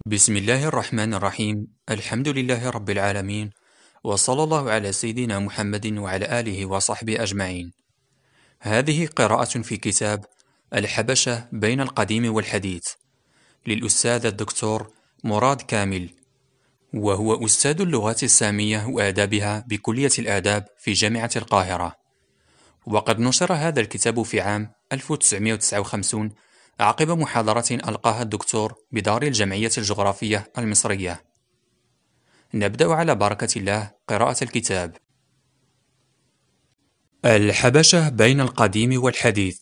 بسم الله الرحمن الرحيم. الحمد لله رب العالمين، وصلى الله على سيدنا محمد وعلى آله وصحبه أجمعين. هذه قراءة في كتاب الحبشة بين القديم والحديث للأستاذ الدكتور مراد كامل، وهو أستاذ اللغات السامية وآدابها بكلية الآداب في جامعة القاهرة. وقد نشر هذا الكتاب في عام 1959 عقب محاضرة ألقاها الدكتور بدار الجمعية الجغرافية المصرية. نبدأ على بركة الله قراءة الكتاب. الحبشة بين القديم والحديث.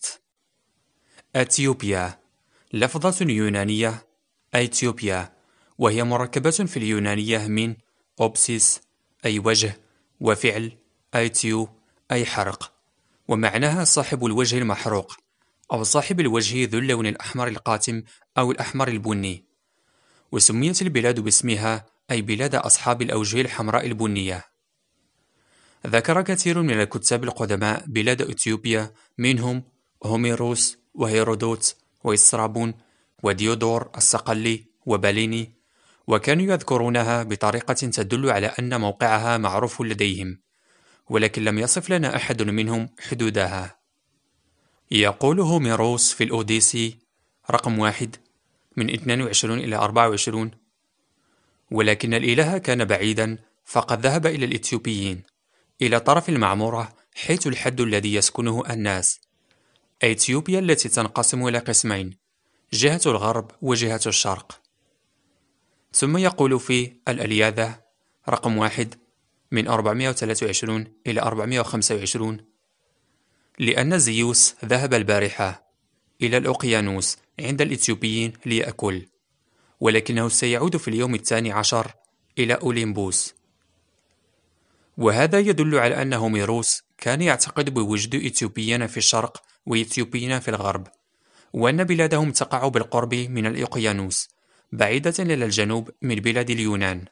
أثيوبيا لفظة يونانية أيثيوبيا، وهي مركبة في اليونانية من أوبسيس أي وجه، وفعل أيثيو أي حرق، ومعناها صاحب الوجه المحروق أو صاحب الوجه ذو اللون الأحمر القاتم أو الأحمر البني. وسميت البلاد باسمها أي بلاد أصحاب الأوجه الحمراء البنية. ذكر كثير من الكتاب القدماء بلاد أثيوبيا، منهم هوميروس وهيرودوت وإسترابون وديودور الصقلي وباليني، وكانوا يذكرونها بطريقة تدل على أن موقعها معروف لديهم، ولكن لم يصف لنا أحد منهم حدودها. يقول هوميروس في الأوديسي رقم 1 من 22 إلى 24: ولكن الإله كان بعيدا، فقد ذهب إلى الإثيوبيين إلى طرف المعمورة، حيث الحد الذي يسكنه الناس. أثيوبيا التي تنقسم إلى قسمين، جهة الغرب وجهة الشرق. ثم يقول في الألياذة رقم 1 من 423 إلى 425: لأن زيوس ذهب البارحة إلى الأوقيانوس عند الإثيوبيين ليأكل، ولكنه سيعود في اليوم 12 إلى أوليمبوس. وهذا يدل على أن هوميروس كان يعتقد بوجود إثيوبيين في الشرق وإثيوبيين في الغرب، وأن بلادهم تقع بالقرب من الأوقيانوس، بعيدة إلى الجنوب من بلاد اليونان.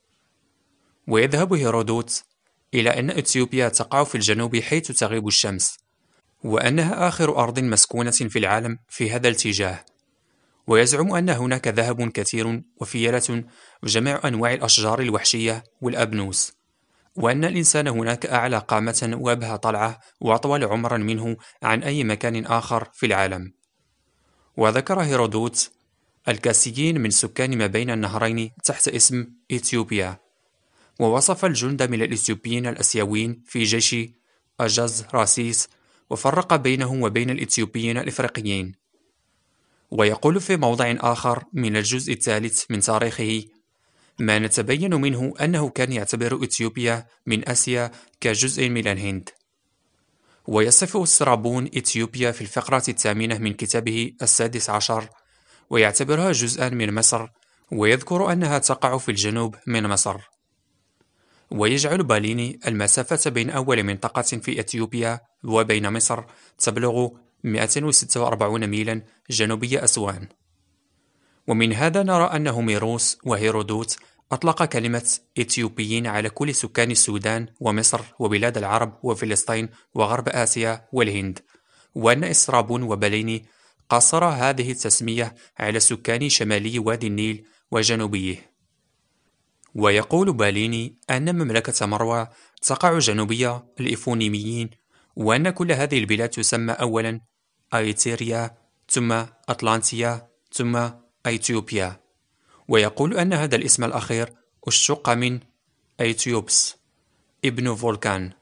ويذهب هيرودوت إلى أن إثيوبيا تقع في الجنوب حيث تغيب الشمس، وأنها آخر أرض مسكونة في العالم في هذا الاتجاه. ويزعم أن هناك ذهب كثير وفيلة وجميع أنواع الأشجار الوحشية والأبنوس، وأن الإنسان هناك أعلى قامة وأبهى طلعة وأطول عمرا منه عن أي مكان آخر في العالم. وذكر هيرودوت الكاسيين من سكان ما بين النهرين تحت اسم إثيوبيا، ووصف الجند من الإثيوبيين الأسيويين في جيش أجاز راسيس، وفرق بينهم وبين الإثيوبيين الإفريقيين. ويقول في موضع آخر من الجزء الثالث من تاريخه: ما نتبين منه أنه كان يعتبر إثيوبيا من آسيا كجزء من الهند. ويصف استرابون إثيوبيا في الفقرة 8 من كتابه 16، ويعتبرها جزءا من مصر، ويذكر أنها تقع في الجنوب من مصر. ويجعل باليني المسافة بين أول منطقة في إثيوبيا وبين مصر تبلغ 246 ميلا جنوبي أسوان. ومن هذا نرى أن هوميروس وهيرودوت أطلق كلمة إثيوبيين على كل سكان السودان ومصر وبلاد العرب وفلسطين وغرب آسيا والهند، وأن إسترابون وباليني قصر هذه التسمية على سكان شمالي وادي النيل وجنوبيه. ويقول باليني أن مملكة مروى تقع جنوبي الإيفونيميين، وأن كل هذه البلاد تسمى أولا أيتيريا، ثم أطلانتيا، ثم أيثيوبيا. ويقول أن هذا الاسم الأخير اشتق من أيثيوبس ابن فولكان.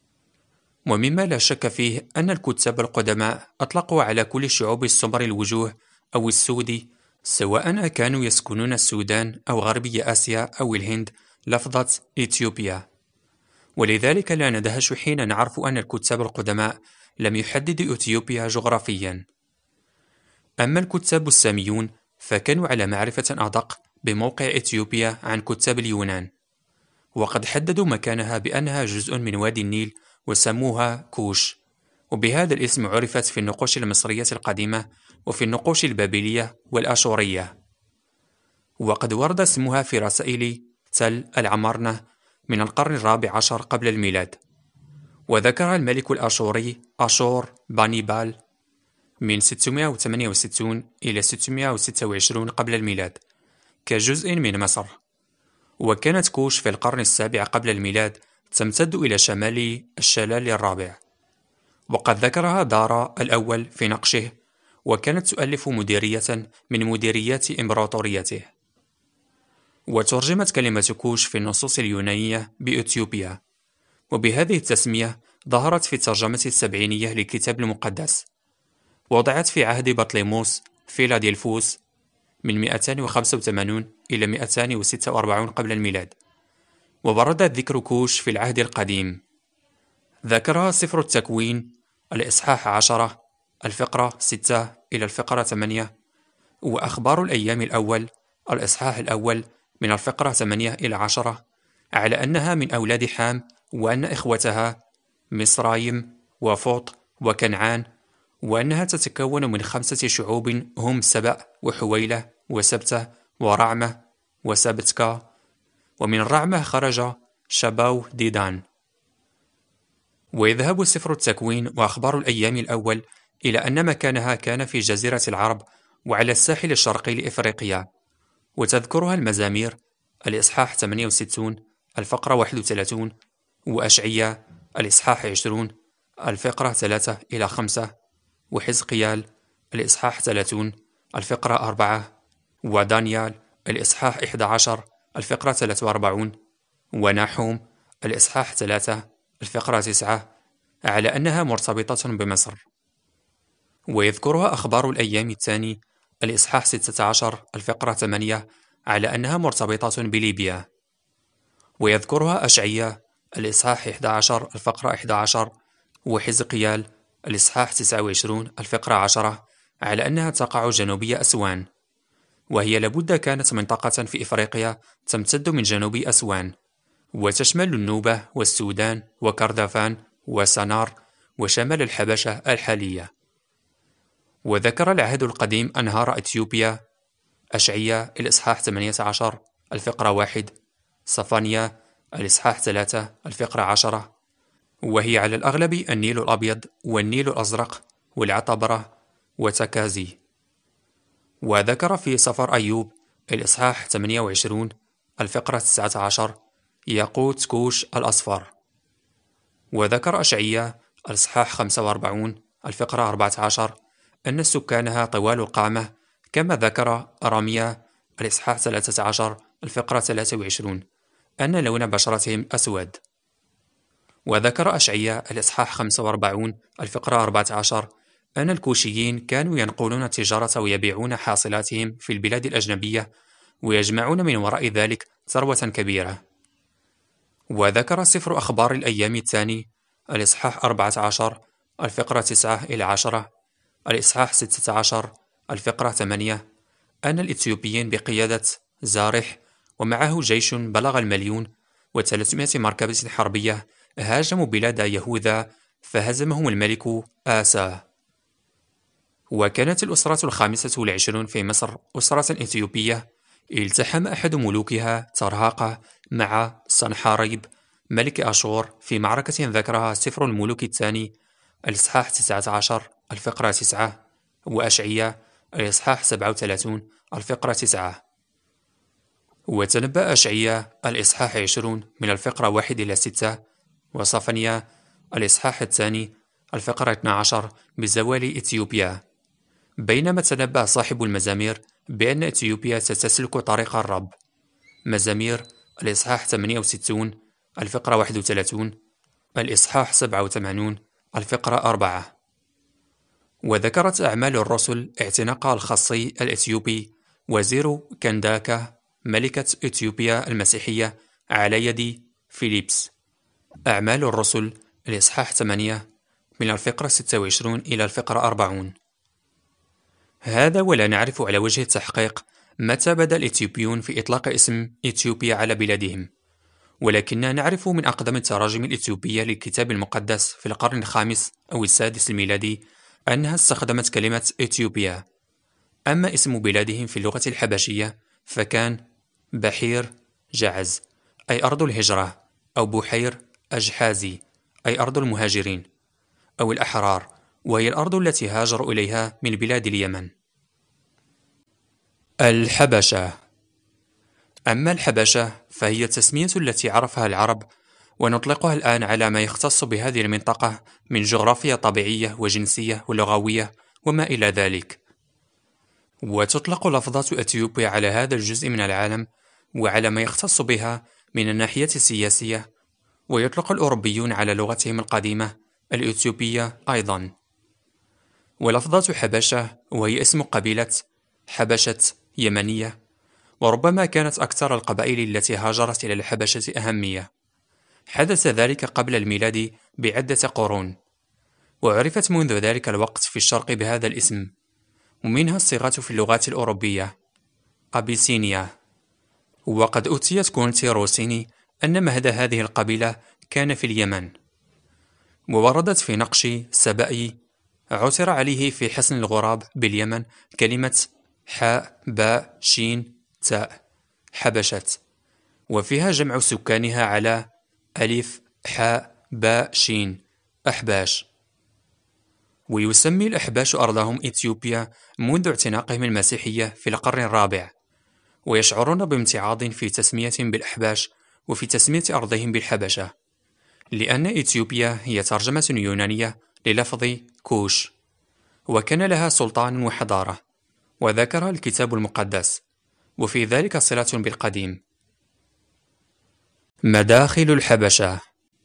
ومما لا شك فيه أن الكتاب القدماء أطلقوا على كل الشعوب السمر الوجوه أو السود، سواء كانوا يسكنون السودان أو غربي آسيا أو الهند، لفظة إثيوبيا. ولذلك لا ندهش حين نعرف أن الكتاب القدماء لم يحددوا إثيوبيا جغرافيا. أما الكتاب الساميون فكانوا على معرفة أدق بموقع إثيوبيا عن كتاب اليونان، وقد حددوا مكانها بأنها جزء من وادي النيل، وسموها كوش، وبهذا الاسم عرفت في النقوش المصرية القديمة وفي النقوش البابلية والآشورية. وقد ورد اسمها في رسائل تل العمرنة من القرن الرابع عشر قبل الميلاد. وذكر الملك الآشوري أشور بانيبال من 668 إلى 626 قبل الميلاد كجزء من مصر. وكانت كوش في القرن السابع قبل الميلاد تمتد إلى شمال الشلال الرابع، وقد ذكرها دارا الأول في نقشه، وكانت تؤلف مديرية من مديريات إمبراطوريته. وترجمت كلمة كوش في النصوص اليونانية بإثيوبيا، وبهذه التسمية ظهرت في الترجمة السبعينية للكتاب المقدس. وضعت في عهد بطليموس فيلادلفوس من 285 إلى 246 قبل الميلاد، وورد ذكر كوش في العهد القديم. ذكرها سفر التكوين الإصحاح 10 الفقرة 6 إلى الفقرة 8، وأخبار الأيام الأول الإصحاح الأول من الفقرة 8 إلى 10، على أنها من أولاد حام، وأن إخوتها مصرايم وفوط وكنعان، وأنها تتكون من 5 شعوب هم سبأ وحويلة وسبتة ورعمة وسبتكا، ومن الرعمة خرج شباو ديدان. ويذهب سفر التكوين وأخبار الأيام الأول إلى أن مكانها كان في جزيرة العرب وعلى الساحل الشرقي لإفريقيا، وتذكرها المزامير الإصحاح 68 الفقرة 31، وأشعياء الإصحاح 20 الفقرة 3 إلى 5، وحزقيال الإصحاح 30 الفقرة 4، ودانيال الإصحاح 11 الفقرة 43، وناحوم الإصحاح 3 الفقرة 9، على أنها مرتبطة بمصر. ويذكرها أخبار الأيام الثاني الإصحاح 16 الفقرة 8 على أنها مرتبطة بليبيا. ويذكرها أشعياء الإصحاح 11 الفقرة 11، وحزقيال الإصحاح 29 الفقرة 10 على أنها تقع جنوبي أسوان، وهي لابد كانت منطقة في إفريقيا تمتد من جنوب أسوان، وتشمل النوبة والسودان وكردفان وسنار وشمال الحبشة الحالية. وذكر العهد القديم أنهار إثيوبيا أشعياء الإصحاح 18 الفقرة 1، صفانيا الإصحاح 3 الفقرة 10، وهي على الأغلب النيل الأبيض والنيل الأزرق والعطبرة وتكازي. وذكر في سفر أيوب الإصحاح 28 الفقرة 19 ياقوت كوش الأصفر. وذكر أشعياء الإصحاح 45 الفقرة 14 أن سكانها طوال القامة، كما ذكر رميا الإصحاح 13 الفقرة 23 أن لون بشرتهم أسود. وذكر أشعياء الإصحاح 45 الفقرة 14 أن الكوشيين كانوا ينقلون التجارة ويبيعون حاصلاتهم في البلاد الأجنبية، ويجمعون من وراء ذلك ثروة كبيرة. وذكر سفر أخبار الأيام الثاني الإصحاح 14 الفقرة 9 إلى 10، الإصحاح 16 الفقرة 8 أن الإثيوبيين بقيادة زارح ومعه جيش بلغ 1,300,000 مركبة حربية هاجموا بلاد يهوذا، فهزمهم الملك آسا. وكانت الأسرة 25 في مصر أسرة إثيوبية. التحم أحد ملوكها ترهاقة مع صنحاريب ملك أشور في معركة ذكرها سفر الملوك الثاني الإصحاح 19 الفقرة 9، وأشعياء الإصحاح 37 الفقرة 9. وتنبأ أشعياء الإصحاح 20 من الفقرة 1 إلى 6، وصفنيا الإصحاح الثاني الفقرة 12 بزوال إثيوبيا، بينما تنبأ صاحب المزامير بأن إثيوبيا ستسلك طريق الرب، مزامير الإصحاح 68 الفقرة 31، الإصحاح 87 الفقرة 4. وذكرت أعمال الرسل اعتناق الخصي الإثيوبي وزير كنداكا ملكة إثيوبيا المسيحية على يد فيليبس. أعمال الرسل الإصحاح 8 من الفقرة 26 إلى الفقرة 40. هذا ولا نعرف على وجه التحقيق متى بدأ الإثيوبيون في إطلاق اسم إثيوبيا على بلادهم، ولكننا نعرف من أقدم التراجم الإثيوبية للكتاب المقدس في القرن الخامس أو السادس الميلادي أنها استخدمت كلمة إثيوبيا. أما اسم بلادهم في اللغة الحبشية فكان بحير جعز أي أرض الهجرة، أو بحير أجحازي أي أرض المهاجرين أو الأحرار، وهي الأرض التي هاجروا إليها من بلاد اليمن. الحبشة. أما الحبشة فهي التسمية التي عرفها العرب، ونطلقها الآن على ما يختص بهذه المنطقة من جغرافيا طبيعية وجنسية ولغوية وما إلى ذلك. وتطلق لفظة أثيوبيا على هذا الجزء من العالم وعلى ما يختص بها من الناحية السياسية، ويطلق الأوروبيون على لغتهم القديمة الإثيوبية أيضا. ولفظة حبشة وهي اسم قبيلة حبشة يمنية، وربما كانت أكثر القبائل التي هاجرت إلى الحبشة أهمية. حدث ذلك قبل الميلاد بعدة قرون، وعرفت منذ ذلك الوقت في الشرق بهذا الاسم، ومنها الصيغة في اللغات الأوروبية أبيسينيا. وقد أتيت كونتي روسيني أن مهد هذه القبيلة كان في اليمن، ووردت في نقش سبائي عثر عليه في حصن الغراب باليمن كلمة حاء باء شين تاء حبشت، وفيها جمع سكانها على ألف حاء باء شين أحباش. ويسمي الأحباش أرضهم إثيوبيا منذ اعتناقهم المسيحية في القرن الرابع، ويشعرون بامتعاض في تسمية بالأحباش وفي تسمية أرضهم بالحبشة، لأن إثيوبيا هي ترجمة يونانية للفظ كوش، وكان لها سلطان وحضارة، وذكرها الكتاب المقدس، وفي ذلك صلة بالقديم. مداخل الحبشة.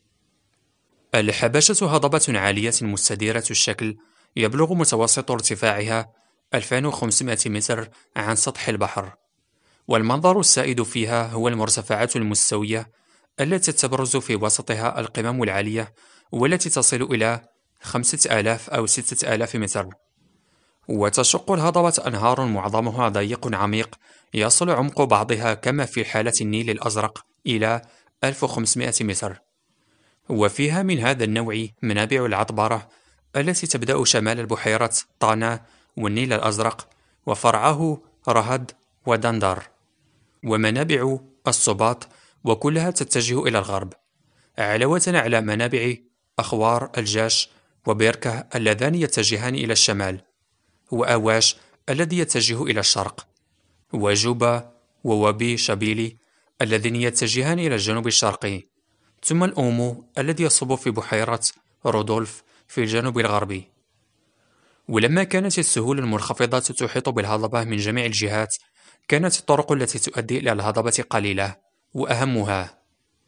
الحبشة هضبة عالية مستديرة الشكل، يبلغ متوسط ارتفاعها 2500 متر عن سطح البحر، والمنظر السائد فيها هو المرتفعات المستوية التي تبرز في وسطها القمم العالية، والتي تصل إلى 5000 أو 6000 متر. وتشق الهضبة أنهار معظمها ضيق عميق، يصل عمق بعضها كما في حالة النيل الأزرق إلى 1500 متر. وفيها من هذا النوع منابع العطبرة التي تبدأ شمال البحيرة طانا والنيل الأزرق، وفرعه رهد ودندر، ومنابع الصباط، وكلها تتجه إلى الغرب، علاوة على منابع أخوار الجاش وبيركة اللذان يتجهان إلى الشمال، وأواش الذي يتجه إلى الشرق، وجوبا ووبي شبيلي اللذين يتجهان إلى الجنوب الشرقي، ثم الأومو الذي يصب في بحيرة رودولف في الجنوب الغربي. ولما كانت السهول المنخفضة تحيط بالهضبة من جميع الجهات، كانت الطرق التي تؤدي إلى الهضبة قليلة، وأهمها: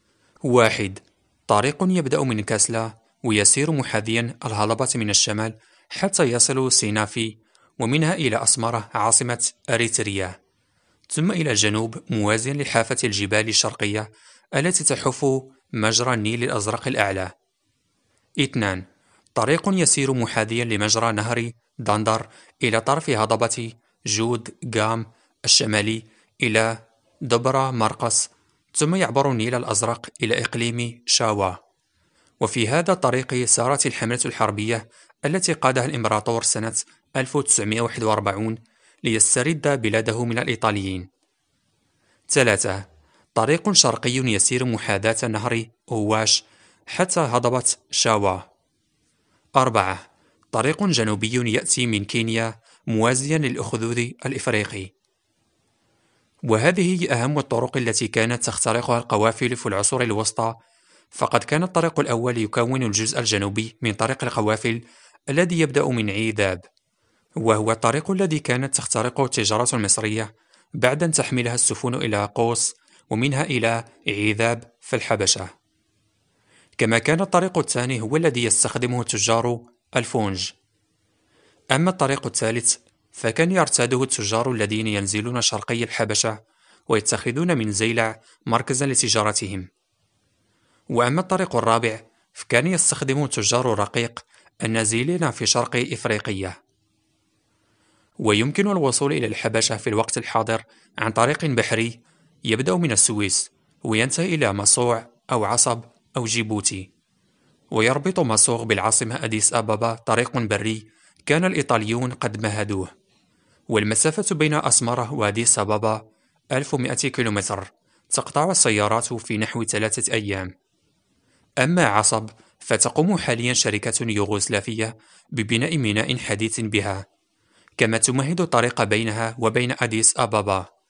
1. طريق يبدأ من كاسلا ويسير محاذيا الهضبة من الشمال حتى يصل سينافي، ومنها إلى أسمرة عاصمة أريتريا، ثم إلى الجنوب موازيا لحافة الجبال الشرقية التي تحف مجرى النيل الأزرق الأعلى. 2. طريق يسير محاذيا لمجرى نهر دندر إلى طرف هضبة جود جام الشمالي إلى دبرة مرقس، ثم يعبر النيل الأزرق إلى إقليم شاوا. وفي هذا الطريق سارت الحملة الحربية التي قادها الإمبراطور سنة 1941 ليسترد بلاده من الإيطاليين. 3. طريق شرقي يسير محاذاة نهر أواش حتى هضبة شاوا. 4. طريق جنوبي يأتي من كينيا موازيا للأخدود الإفريقي. وهذه هي أهم الطرق التي كانت تخترقها القوافل في العصور الوسطى، فقد كان الطريق الأول يكون الجزء الجنوبي من طريق القوافل الذي يبدأ من عيداب، وهو الطريق الذي كانت تخترقه التجارة المصرية بعد أن تحملها السفن إلى قوس ومنها إلى عيذاب في الحبشة. كما كان الطريق الثاني هو الذي يستخدمه تجار الفونج. أما الطريق الثالث فكان يرتاده التجار الذين ينزلون شرقي الحبشة ويتخذون من زيلع مركزا لتجارتهم. وأما الطريق الرابع فكان يستخدمه تجار الرقيق النازلين في شرق إفريقيا. ويمكن الوصول إلى الحبشة في الوقت الحاضر عن طريق بحري يبدأ من السويس وينتهي إلى مصوع أو عصب أو جيبوتي، ويربط مصوغ بالعاصمة أديس أبابا طريق بري كان الإيطاليون قد مهدوه، والمسافة بين أسمرة وأديس أبابا 1100 كيلومتر، تقطع السيارات في نحو 3 أيام. أما عصب فتقوم حاليا شركة يوغوسلافية ببناء ميناء حديث بها، كما تمهد الطريق بينها وبين أديس أبابا،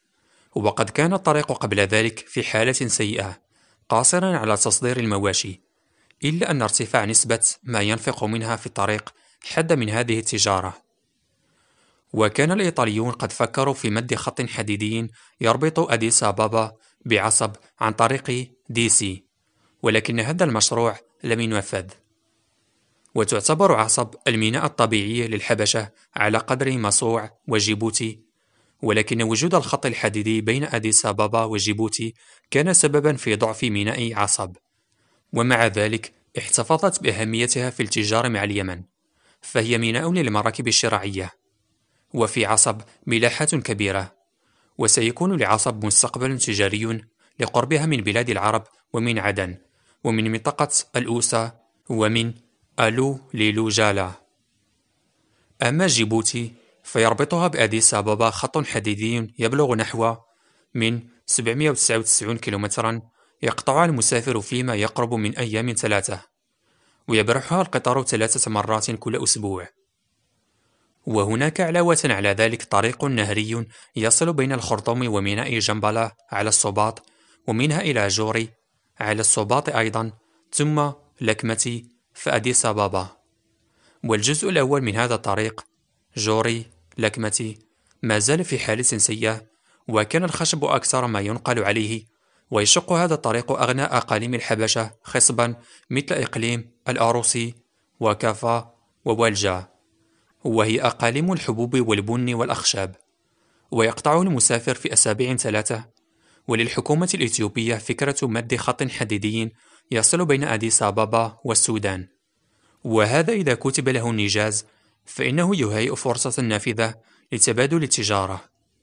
وقد كان الطريق قبل ذلك في حالة سيئة قاصرا على تصدير المواشي، إلا أن ارتفاع نسبة ما ينفق منها في الطريق حد من هذه التجارة. وكان الإيطاليون قد فكروا في مد خط حديدي يربط أديس أبابا بعصب عن طريق ديسي، ولكن هذا المشروع لم ينفذ. وتعتبر عصب الميناء الطبيعي للحبشة على قدر مصوع وجيبوتي، ولكن وجود الخط الحديدي بين أديس أبابا وجيبوتي كان سببا في ضعف ميناء عصب، ومع ذلك احتفظت بأهميتها في التجارة مع اليمن، فهي ميناء للمراكب الشراعية. وفي عصب ملاحة كبيرة، وسيكون لعصب مستقبل تجاري لقربها من بلاد العرب ومن عدن ومن منطقة الأوسا ومن ألو ليلو جالا. أما جيبوتي فيربطها بأديس أبابا خط حديدي يبلغ نحو من 799 كيلومترا، يقطعها المسافر فيما يقرب من أيام 3، ويبرحها القطار 3 مرات كل أسبوع. وهناك علاوة على ذلك طريق نهري يصل بين الخرطوم وميناء جنبلا على السباط، ومنها إلى جوري على السباط أيضا، ثم لكمتي فأديس أبابا. والجزء الأول من هذا الطريق جوري لكمتي ما زال في حالة سيئة، وكان الخشب أكثر ما ينقل عليه، ويشق هذا الطريق أغنى أقاليم الحبشة خصبا مثل إقليم الأروسي وكافا ووالجا، وهي أقاليم الحبوب والبن والأخشاب، ويقطعه المسافر في أسابيع 3. وللحكومة الإثيوبية فكرة مد خط حديدي يصل بين أديس أبابا والسودان، وهذا إذا كتب له النجاز فإنه يهيئ فرصة نافذة لتبادل التجارة.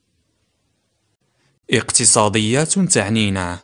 اقتصاديات تعنينا.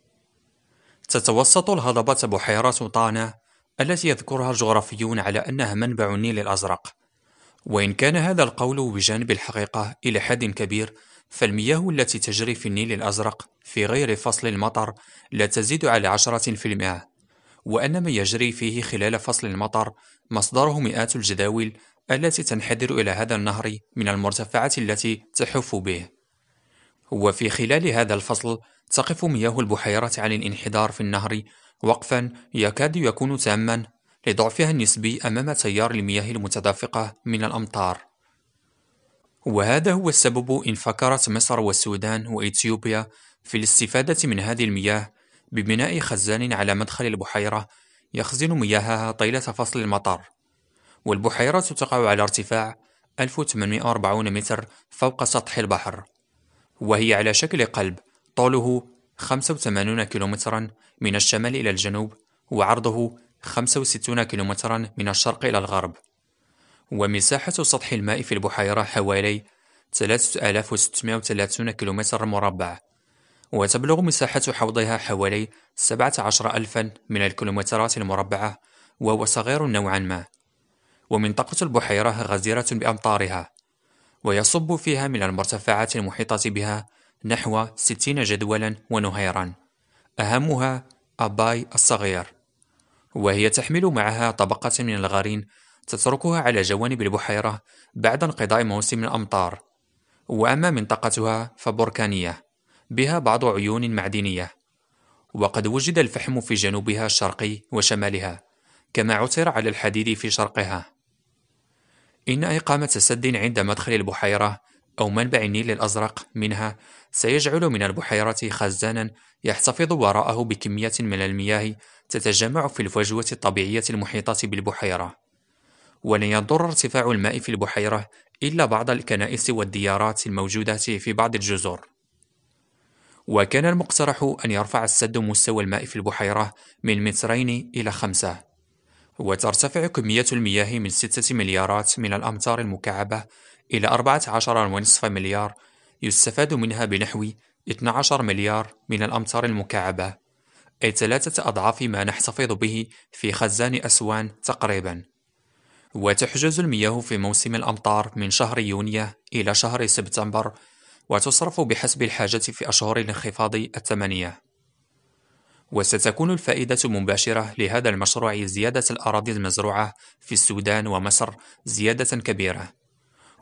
تتوسط الهضبة بحيرة طانا التي يذكرها الجغرافيون على أنها منبع النيل الأزرق، وإن كان هذا القول بجانب الحقيقة إلى حد كبير، فالمياه التي تجري في النيل الأزرق في غير فصل المطر لا تزيد على 10%، وأن ما يجري فيه خلال فصل المطر مصدره مئات الجداول التي تنحدر إلى هذا النهر من المرتفعات التي تحف به. وفي خلال هذا الفصل تقف مياه البحيرة عن الانحدار في النهر وقفا يكاد يكون تاما لضعفها النسبي أمام تيار المياه المتدفقة من الأمطار. وهذا هو السبب إن فكرت مصر والسودان وإثيوبيا في الاستفادة من هذه المياه ببناء خزان على مدخل البحيرة يخزن مياهها طيلة فصل المطر. والبحيرة تقع على ارتفاع 1840 متر فوق سطح البحر، وهي على شكل قلب طوله 85 كيلومترا من الشمال إلى الجنوب، وعرضه 65 كيلومترا من الشرق إلى الغرب. ومساحة سطح الماء في البحيرة حوالي 3630 كيلومتر مربع، وتبلغ مساحة حوضها حوالي 17,000 من الكيلومترات المربعة، وهو صغير نوعا ما. ومنطقة البحيرة غزيرة بأمطارها، ويصب فيها من المرتفعات المحيطة بها نحو 60 جدولا ونهيرا، أهمها أباي الصغير، وهي تحمل معها طبقة من الغرين تتركها على جوانب البحيرة بعد انقضاء موسم الأمطار. وأما منطقتها فبركانية بها بعض عيون معدنية، وقد وجد الفحم في جنوبها الشرقي وشمالها، كما عثر على الحديد في شرقها. إن إقامة سد عند مدخل البحيرة أو منبع النيل الأزرق منها سيجعل من البحيرة خزانا يحتفظ وراءه بكمية من المياه تتجمع في الفجوة الطبيعية المحيطة بالبحيرة. ولن يضر ارتفاع الماء في البحيرة إلا بعض الكنائس والديارات الموجودة في بعض الجزر. وكان المقترح أن يرفع السد مستوى الماء في البحيرة من 2 إلى 5، وترتفع كمية المياه من 6 مليارات من الأمتار المكعبة إلى 14.5 مليار، يستفاد منها بنحو 12 مليار من الأمتار المكعبة، أي 3 أضعاف ما نحتفظ به في خزان أسوان تقريبا. وتحجز المياه في موسم الأمطار من شهر يونيو إلى شهر سبتمبر، وتصرف بحسب الحاجة في أشهر الانخفاض 8. وستكون الفائدة مباشرة لهذا المشروع زيادة الأراضي المزروعة في السودان ومصر زيادة كبيرة،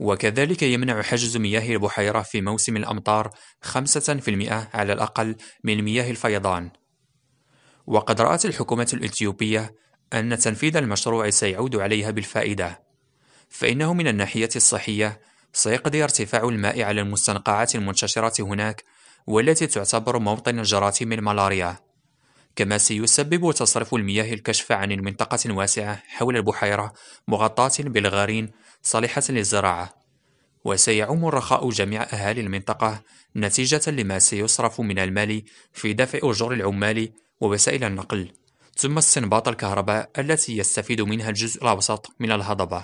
وكذلك يمنع حجز مياه البحيرة في موسم الأمطار 5% على الأقل من مياه الفيضان. وقد رأت الحكومة الإثيوبية أن تنفيذ المشروع سيعود عليها بالفائدة، فإنه من الناحية الصحية سيقضي ارتفاع الماء على المستنقعات المنتشرة هناك والتي تعتبر موطن جراثيم الملاريا، كما سيسبب تصرف المياه الكشف عن المنطقة واسعة حول البحيرة مغطاة بالغارين صالحة للزراعة، وسيعم رخاء جميع أهالي المنطقة نتيجة لما سيصرف من المال في دفع أجور العمال ووسائل النقل، ثم استنباط الكهرباء التي يستفيد منها الجزء الأوسط من الهضبة.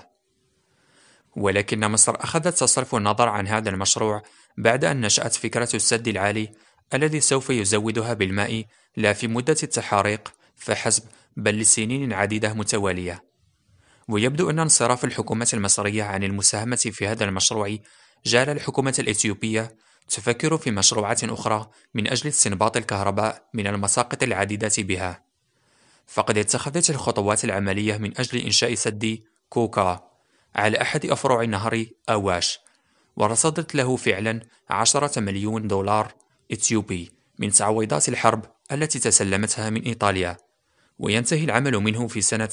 ولكن مصر أخذت تصرف النظر عن هذا المشروع بعد أن نشأت فكرة السد العالي الذي سوف يزودها بالماء لا في مدة التحاريق فحسب بل لسنين عديدة متوالية. ويبدو أن انصراف الحكومة المصرية عن المساهمة في هذا المشروع جعل الحكومة الإثيوبية تفكر في مشروعات أخرى من أجل استنباط الكهرباء من المساقط العديدة بها. فقد اتخذت الخطوات العملية من أجل إنشاء سد كوكا على أحد أفرع نهر أواش، ورصدت له فعلا 10 مليون دولار إثيوبي من تعويضات الحرب التي تسلمتها من إيطاليا، وينتهي العمل منه في سنة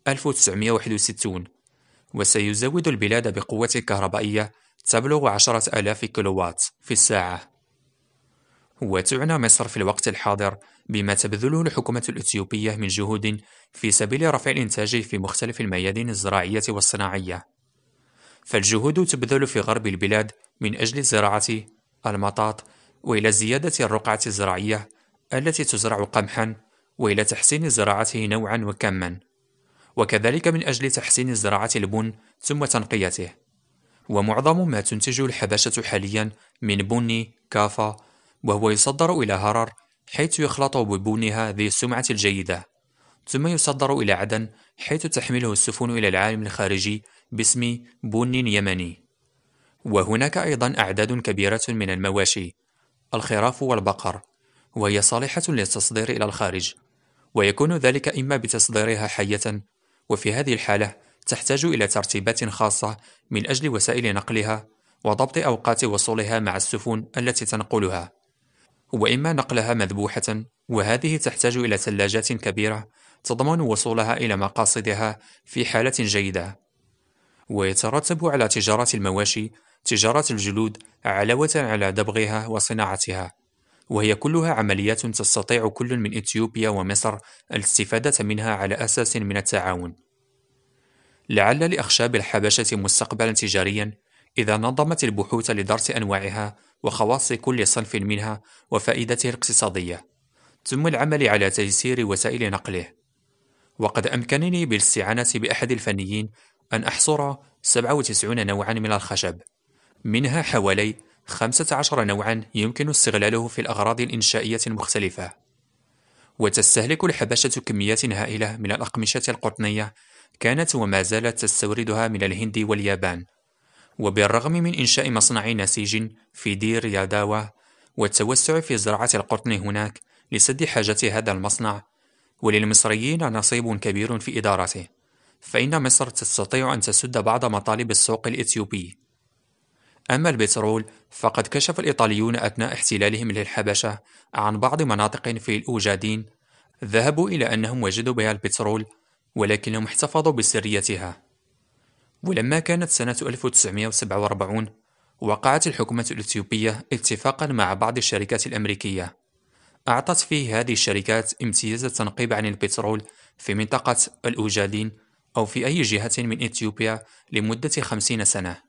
1961، وسيزود البلاد بقوة كهربائية تبلغ 10,000 كيلووات في الساعة. وتعنى مصر في الوقت الحاضر بما تبذله الحكومة الإثيوبية من جهود في سبيل رفع الإنتاج في مختلف الميادين الزراعية والصناعية. فالجهود تبذل في غرب البلاد من أجل الزراعة المطاط، وإلى زيادة الرقعة الزراعية التي تزرع قمحا، وإلى تحسين زراعته نوعا وكما، وكذلك من أجل تحسين زراعة البن ثم تنقيته. ومعظم ما تنتجه الحبشة حاليا من بن كافا، وهو يصدر إلى هرر حيث يخلط ببنها ذي السمعة الجيدة، ثم يصدر إلى عدن حيث تحمله السفن إلى العالم الخارجي باسم بن يمني. وهناك أيضا أعداد كبيرة من المواشي، الخراف والبقر، وهي صالحة للتصدير إلى الخارج، ويكون ذلك إما بتصديرها حية، وفي هذه الحالة تحتاج إلى ترتيبات خاصة من أجل وسائل نقلها وضبط أوقات وصولها مع السفن التي تنقلها، وإما نقلها مذبوحة، وهذه تحتاج إلى ثلاجات كبيرة تضمن وصولها إلى مقاصدها في حالة جيدة. ويترتب على تجارة المواشي تجارة الجلود علاوة على دبغها وصناعتها، وهي كلها عمليات تستطيع كل من إثيوبيا ومصر الاستفادة منها على أساس من التعاون. لعل لأخشاب الحبشة مستقبلا تجاريا إذا نظمت البحوث لدرس أنواعها وخواص كل صنف منها وفائدته الاقتصادية، ثم العمل على تيسير وسائل نقله. وقد أمكنني بالاستعانة بأحد الفنيين أن أحصر 97 نوعا من الخشب، منها حوالي 15 نوعا يمكن استغلاله في الأغراض الإنشائية المختلفة. وتستهلك الحبشة كميات هائلة من الأقمشة القطنية كانت وما زالت تستوردها من الهند واليابان. وبالرغم من إنشاء مصنع نسيج في دير ياداوا والتوسع في زراعة القطن هناك لسد حاجة هذا المصنع، وللمصريين نصيب كبير في إدارته، فإن مصر تستطيع أن تسد بعض مطالب السوق الإثيوبي. أما البترول فقد كشف الإيطاليون أثناء احتلالهم للحبشة عن بعض مناطق في الأوجادين ذهبوا إلى أنهم وجدوا بها البترول، ولكنهم احتفظوا بسريتها. ولما كانت سنة 1947 وقعت الحكومة الإثيوبية اتفاقا مع بعض الشركات الأمريكية أعطت فيه هذه الشركات امتياز التنقيب عن البترول في منطقة الأوجادين أو في أي جهة من إثيوبيا لمدة 50 سنة.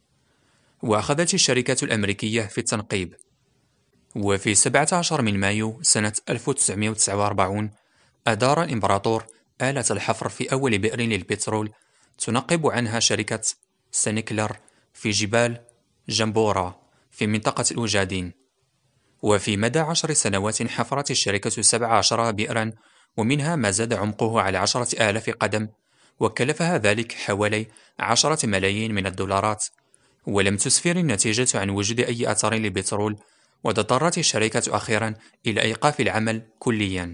وأخذت الشركات الأمريكية في التنقيب. وفي 17 من مايو سنة 1949 أدار الإمبراطور آلة الحفر في أول بئر للبترول تنقب عنها شركة سينكلر في جبال جمبورا في منطقة الأوجادين. وفي مدى 10 سنوات حفرت الشركة 17 بئرا، ومنها ما زاد عمقه على 10,000 قدم، وكلفها ذلك حوالي 10 ملايين من الدولارات، ولم تسفر النتيجة عن وجود أي أثر للبترول، واضطرت الشركة أخيرا إلى إيقاف العمل كليا.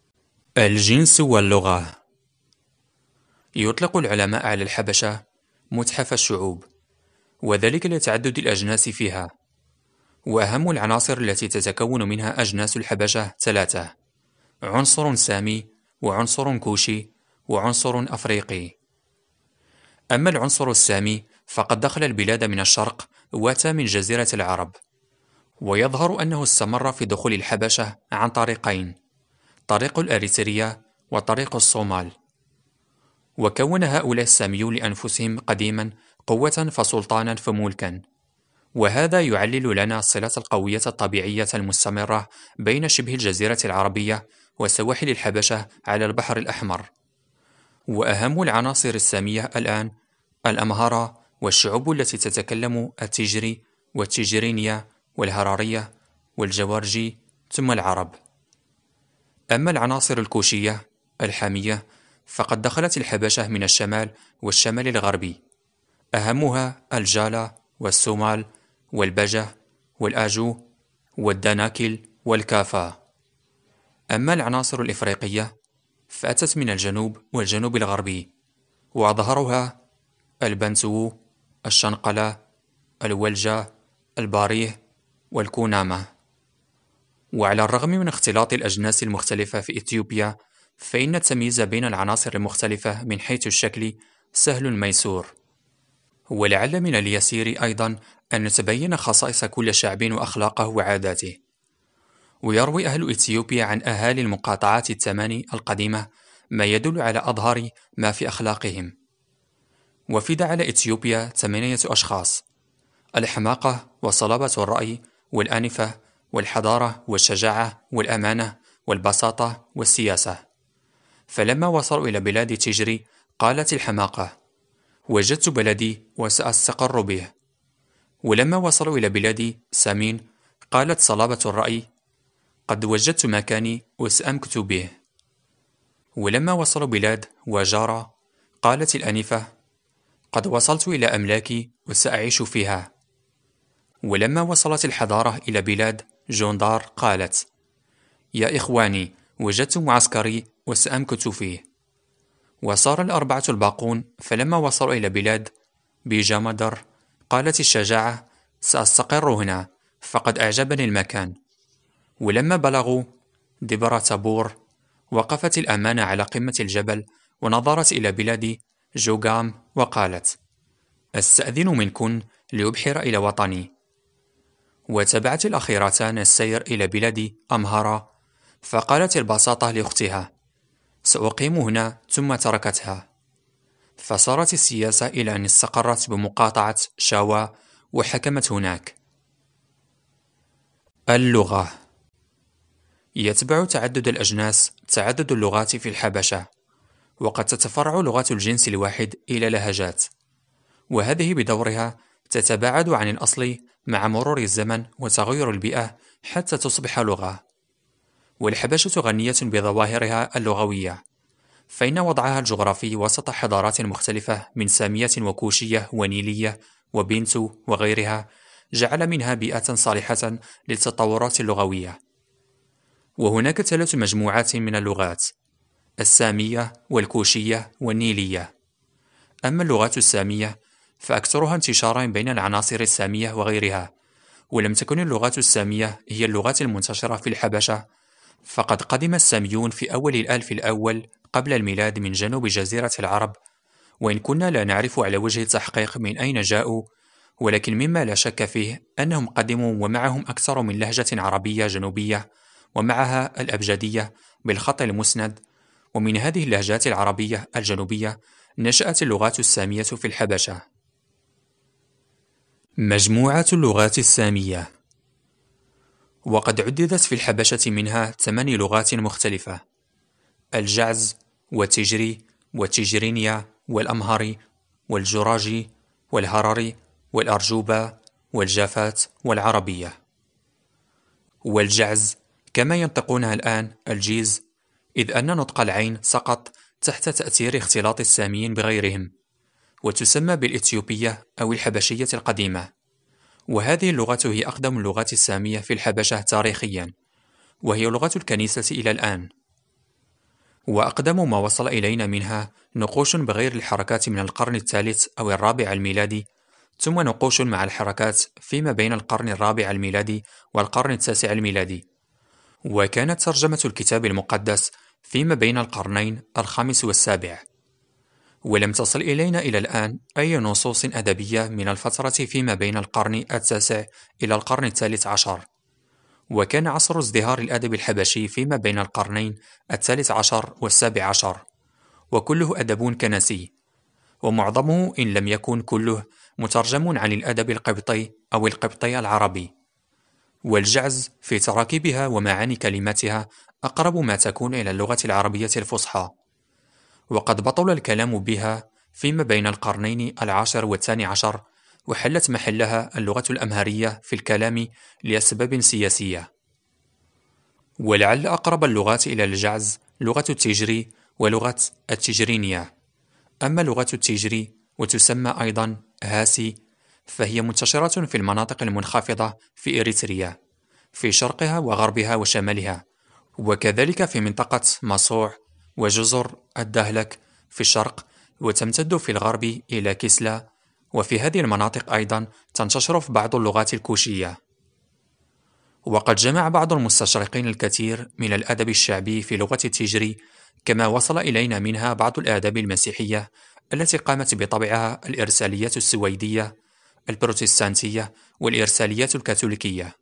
الجنس واللغة. يطلق العلماء على الحبشة متحف الشعوب، وذلك لتعدد الأجناس فيها. وأهم العناصر التي تتكون منها أجناس الحبشة ثلاثة: عنصر سامي، وعنصر كوشي، وعنصر أفريقي. أما العنصر السامي فقد دخل البلاد من الشرق وأتى من جزيرة العرب، ويظهر أنه استمر في دخول الحبشة عن طريقين: طريق الأريتريا وطريق الصومال. وكون هؤلاء الساميون لأنفسهم قديما قوة فسلطانا فملكا، وهذا يعلل لنا الصلة القوية الطبيعية المستمرة بين شبه الجزيرة العربية وسواحل الحبشة على البحر الأحمر. وأهم العناصر السامية الآن الأمهرة والشعوب التي تتكلم التيجري والتيجرينية والهرارية والجوارجي، ثم العرب. أما العناصر الكوشية الحامية فقد دخلت الحبشة من الشمال والشمال الغربي، أهمها الجالة والسومال والبجة والآجو والدناكل والكافا. أما العناصر الإفريقية فأتت من الجنوب والجنوب الغربي، وأظهرها البنتو، الشنقلة، الولجة، الباريه والكونامة. وعلى الرغم من اختلاط الأجناس المختلفة في إثيوبيا، فإن التمييز بين العناصر المختلفة من حيث الشكل سهل ميسور. ولعل من اليسير أيضا أن نتبين خصائص كل شعب وأخلاقه وعاداته. ويروي أهل إثيوبيا عن أهالي المقاطعات الثماني القديمة ما يدل على أظهر ما في أخلاقهم. وفد على إثيوبيا 8 أشخاص: الحماقة وصلابة الرأي والأنفة والحضارة والشجاعة والأمانة والبساطة والسياسة. فلما وصلوا إلى بلاد تجري قالت الحماقة: وجدت بلدي وسأستقر به. ولما وصلوا إلى بلاد سامين قالت صلابة الرأي: قد وجدت مكاني وسأمكث به. ولما وصلوا بلاد وجارة قالت الأنفة: قد وصلت إلى أملاكي وسأعيش فيها. ولما وصلت الحضارة إلى بلاد جوندار قالت: يا إخواني، وجدت معسكري وسأمكث فيه. وصار الأربعة الباقون فلما وصلوا إلى بلاد بيجامدر قالت الشجاعة: سأستقر هنا فقد أعجبني المكان. ولما بلغوا دبر تابور وقفت الأمانة على قمة الجبل ونظرت إلى بلاد جوغام وقالت: أستأذن منكن لأبحر إلى وطني. وتبعت الأخيرتان السير إلى بلاد أمهرة، فقالت البساطة لأختها: سأقيم هنا، ثم تركتها. فصارت السياسة إلى أن استقرت بمقاطعة شاوا وحكمت هناك. اللغة. يتبع تعدد الأجناس تعدد اللغات في الحبشة، وقد تتفرع لغات الجنس الواحد إلى لهجات، وهذه بدورها تتباعد عن الأصل مع مرور الزمن وتغير البيئة حتى تصبح لغة. والحبشة غنية بظواهرها اللغوية، فإن وضعها الجغرافي وسط حضارات مختلفة من سامية وكوشية ونيلية وبنتو وغيرها جعل منها بيئة صالحة للتطورات اللغوية. وهناك 3 مجموعات من اللغات: السامية والكوشية والنيلية. أما اللغات السامية فأكثرها انتشارا بين العناصر السامية وغيرها، ولم تكن اللغات السامية هي اللغات المنتشرة في الحبشة، فقد قدم الساميون في أول الألف الأول قبل الميلاد من جنوب جزيرة العرب، وإن كنا لا نعرف على وجه التحقيق من أين جاءوا، ولكن مما لا شك فيه أنهم قدموا ومعهم أكثر من لهجة عربية جنوبية، ومعها الأبجدية بالخط المسند. ومن هذه اللهجات العربية الجنوبية نشأت اللغات السامية في الحبشة. مجموعة اللغات السامية. وقد عددت في الحبشة منها 8 لغات مختلفة: الجعز والتجري والتجرينيا والأمهري والجراجي والهرري والأرجوبة والجافات والعربية. والجعز كما ينطقونها الآن الجيز، إذ أن نطق العين سقط تحت تأثير اختلاط الساميين بغيرهم، وتسمى بالإثيوبية أو الحبشية القديمة. وهذه اللغة هي أقدم اللغات السامية في الحبشة تاريخيا، وهي لغة الكنيسة إلى الآن. وأقدم ما وصل إلينا منها نقوش بغير الحركات من القرن الثالث أو الرابع الميلادي، ثم نقوش مع الحركات فيما بين القرن الرابع الميلادي والقرن التاسع الميلادي. وكانت ترجمة الكتاب المقدس فيما بين القرنين الخامس والسابع. ولم تصل إلينا إلى الآن أي نصوص أدبية من الفترة فيما بين القرن التاسع إلى القرن الثالث عشر. وكان عصر ازدهار الأدب الحبشي فيما بين القرنين الثالث عشر والسابع عشر، وكله أدب كنسي، ومعظمه إن لم يكن كله مترجم عن الأدب القبطي أو القبطي العربي. والجعز في تراكيبها ومعاني كلماتها أقرب ما تكون إلى اللغة العربية الفصحى، وقد بطل الكلام بها فيما بين القرنين العاشر والثاني عشر، وحلت محلها اللغة الأمهرية في الكلام لأسباب سياسية. ولعل أقرب اللغات إلى الجعز لغة التيجري ولغة التيجرينية. أما لغة التيجري وتسمى أيضا هاسي، فهي منتشرة في المناطق المنخفضة في إريتريا في شرقها وغربها وشمالها، وكذلك في منطقة ماسوع وجزر الدهلك في الشرق، وتمتد في الغرب إلى كسلا. وفي هذه المناطق أيضا تنتشر في بعض اللغات الكوشية. وقد جمع بعض المستشرقين الكثير من الأدب الشعبي في لغة التيجري، كما وصل إلينا منها بعض الآداب المسيحية التي قامت بطبعها الإرساليات السويدية البروتستانتية والإرساليات الكاثوليكية.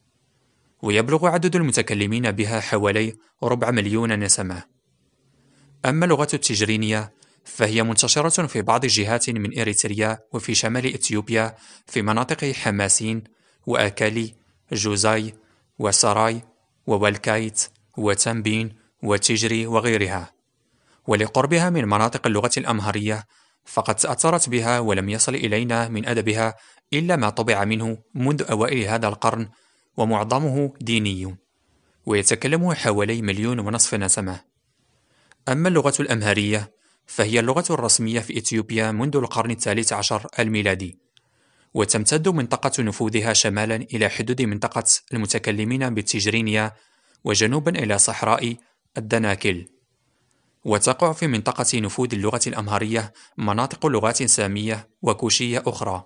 ويبلغ عدد المتكلمين بها حوالي 4 مليون نسمة. أما اللغة التيجرينية فهي منتشرة في بعض الجهات من إريتريا وفي شمال إثيوبيا في مناطق حماسين وأكالي جوزاي وسراي ووالكايت وتنبين وتيجري وغيرها. ولقربها من مناطق اللغة الأمهرية فقد تأثرت بها، ولم يصل إلينا من أدبها إلا ما طبع منه منذ أوائل هذا القرن، ومعظمه ديني، ويتكلمه حوالي 1.5 مليون نسمة. أما اللغة الأمهرية فهي اللغة الرسمية في إثيوبيا منذ القرن الثالث عشر الميلادي، وتمتد منطقة نفوذها شمالا إلى حدود منطقة المتكلمين بالتيجرينية، وجنوبا إلى صحراء الدناكل. وتقع في منطقة نفوذ اللغة الأمهرية مناطق لغات سامية وكوشية أخرى.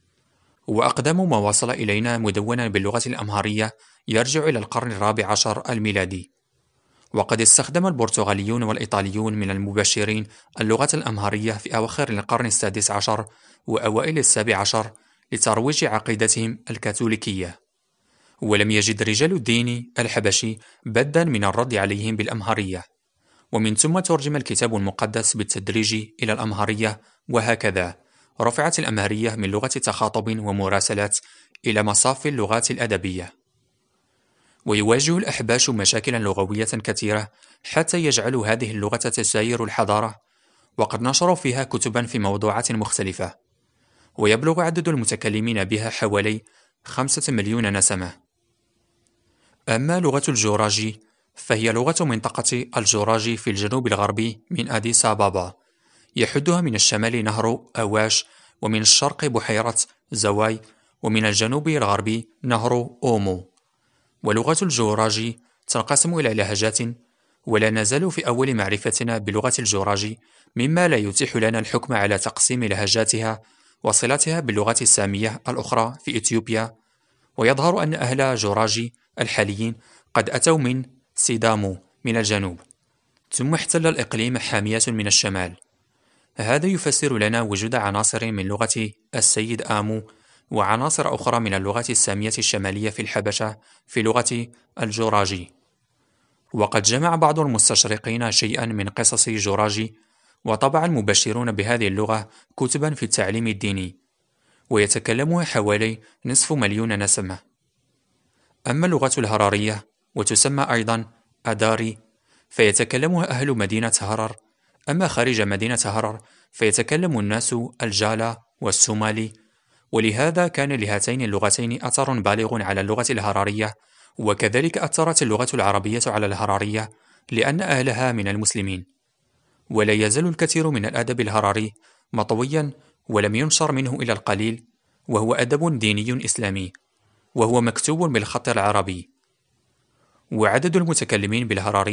وأقدم ما وصل إلينا مدونا باللغة الأمهرية يرجع إلى القرن الرابع عشر الميلادي. وقد استخدم البرتغاليون والإيطاليون من المبشرين اللغة الأمهرية في أواخر القرن السادس عشر وأوائل السابع عشر لترويج عقيدتهم الكاثوليكية. ولم يجد رجال الدين الحبشي بدًا من الرد عليهم بالأمهرية، ومن ثم ترجم الكتاب المقدس بالتدريج إلى الأمهرية، وهكذا رفعت الأمهرية من لغة تخاطب ومراسلات إلى مصاف اللغات الأدبية. ويواجه الأحباش مشاكلا لغوية كثيرة حتى يجعلوا هذه اللغة تساير الحضارة، وقد نشروا فيها كتبا في موضوعات مختلفة، ويبلغ عدد المتكلمين بها حوالي 5 مليون نسمة. أما لغة الجوراجي فهي لغة منطقة الجوراجي في الجنوب الغربي من أديس أبابا، يحدها من الشمال نهر أواش، ومن الشرق بحيرة زواي، ومن الجنوب الغربي نهر أومو. ولغة الجوراجي تنقسم إلى لهجات، ولا نزال في أول معرفتنا بلغة الجوراجي، مما لا يتيح لنا الحكم على تقسيم لهجاتها وصلتها باللغات السامية الأخرى في إثيوبيا. ويظهر أن أهل جوراجي الحاليين قد أتوا من سيدامو من الجنوب، ثم احتل الإقليم حامية من الشمال. هذا يفسر لنا وجود عناصر من لغة السيد آمو وعناصر أخرى من اللغة السامية الشمالية في الحبشة في لغة الجوراجي. وقد جمع بعض المستشرقين شيئا من قصص جوراجي، وطبع المبشرون بهذه اللغة كتبا في التعليم الديني، ويتكلمها حوالي 500,000 نسمة. أما اللغة الهرارية وتسمى أيضا أداري فيتكلمها أهل مدينة هرر. أما خارج مدينة هرر فيتكلم الناس الجالا والسومالي، ولهذا كان لهاتين اللغتين أثر بالغ على اللغة الهرارية، وكذلك أثرت اللغة العربية على الهرارية لأن أهلها من المسلمين. ولا يزال الكثير من الأدب الهراري مطويا ولم ينشر منه إلا القليل، وهو أدب ديني إسلامي، وهو مكتوب بالخط العربي. وعدد المتكلمين بالهرارية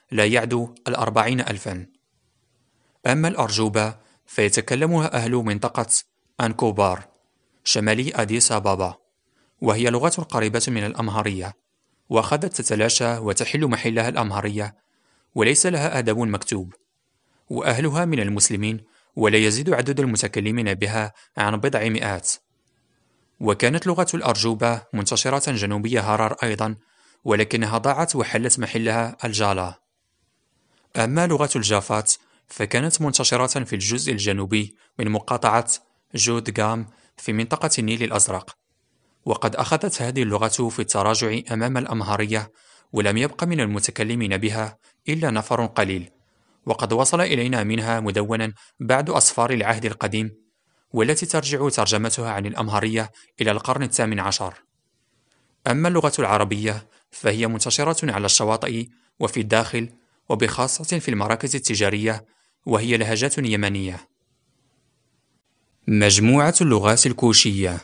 لا يعدو 40,000. أما الأرجوبة فيتكلمها أهل منطقة أنكوبار شمالي أديس أبابا، وهي لغة قريبة من الأمهرية، وأخذت تتلاشى وتحل محلها الأمهرية، وليس لها أدب مكتوب، وأهلها من المسلمين، ولا يزيد عدد المتكلمين بها عن بضع مئات. وكانت لغة الأرجوبة منتشرة جنوبي هرار أيضا، ولكنها ضاعت وحلت محلها الجالا. أما لغة الجافات فكانت منتشرة في الجزء الجنوبي من مقاطعة جودغام في منطقة النيل الأزرق، وقد أخذت هذه اللغة في التراجع أمام الأمهرية، ولم يبق من المتكلمين بها إلا نفر قليل، وقد وصل إلينا منها مدونا بعد أصفار العهد القديم، والتي ترجع ترجمتها عن الأمهرية إلى القرن الثامن عشر. أما اللغة العربية فهي منتشرة على الشواطئ وفي الداخل، وبخاصة في المراكز التجارية، وهي لهجات يمنية. مجموعة اللغات الكوشية.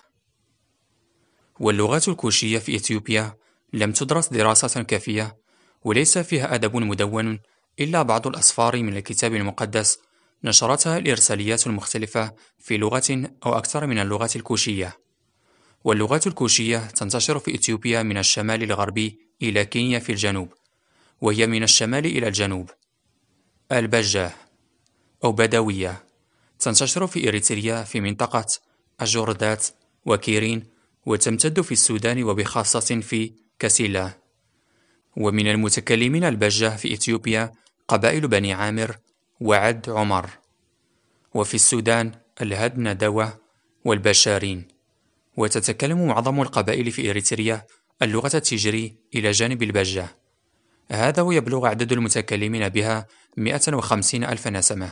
واللغات الكوشية في إثيوبيا لم تدرس دراسة كافية، وليس فيها أدب مدون إلا بعض الأسفار من الكتاب المقدس نشرتها الإرساليات المختلفة في لغة أو أكثر من اللغات الكوشية. واللغات الكوشية تنتشر في إثيوبيا من الشمال الغربي إلى كينيا في الجنوب، وهي من الشمال إلى الجنوب. البجة أو بدوية تنتشر في إريتريا في منطقة الجوردات وكيرين، وتمتد في السودان وبخاصة في كاسيلا. ومن المتكلمين البجة في إثيوبيا قبائل بني عامر وعد عمر، وفي السودان الهدندوة والبشارين. وتتكلم معظم القبائل في إريتريا اللغة التيجري إلى جانب البجة، هذا ويبلغ عدد المتكلمين بها 150,000 نسمة.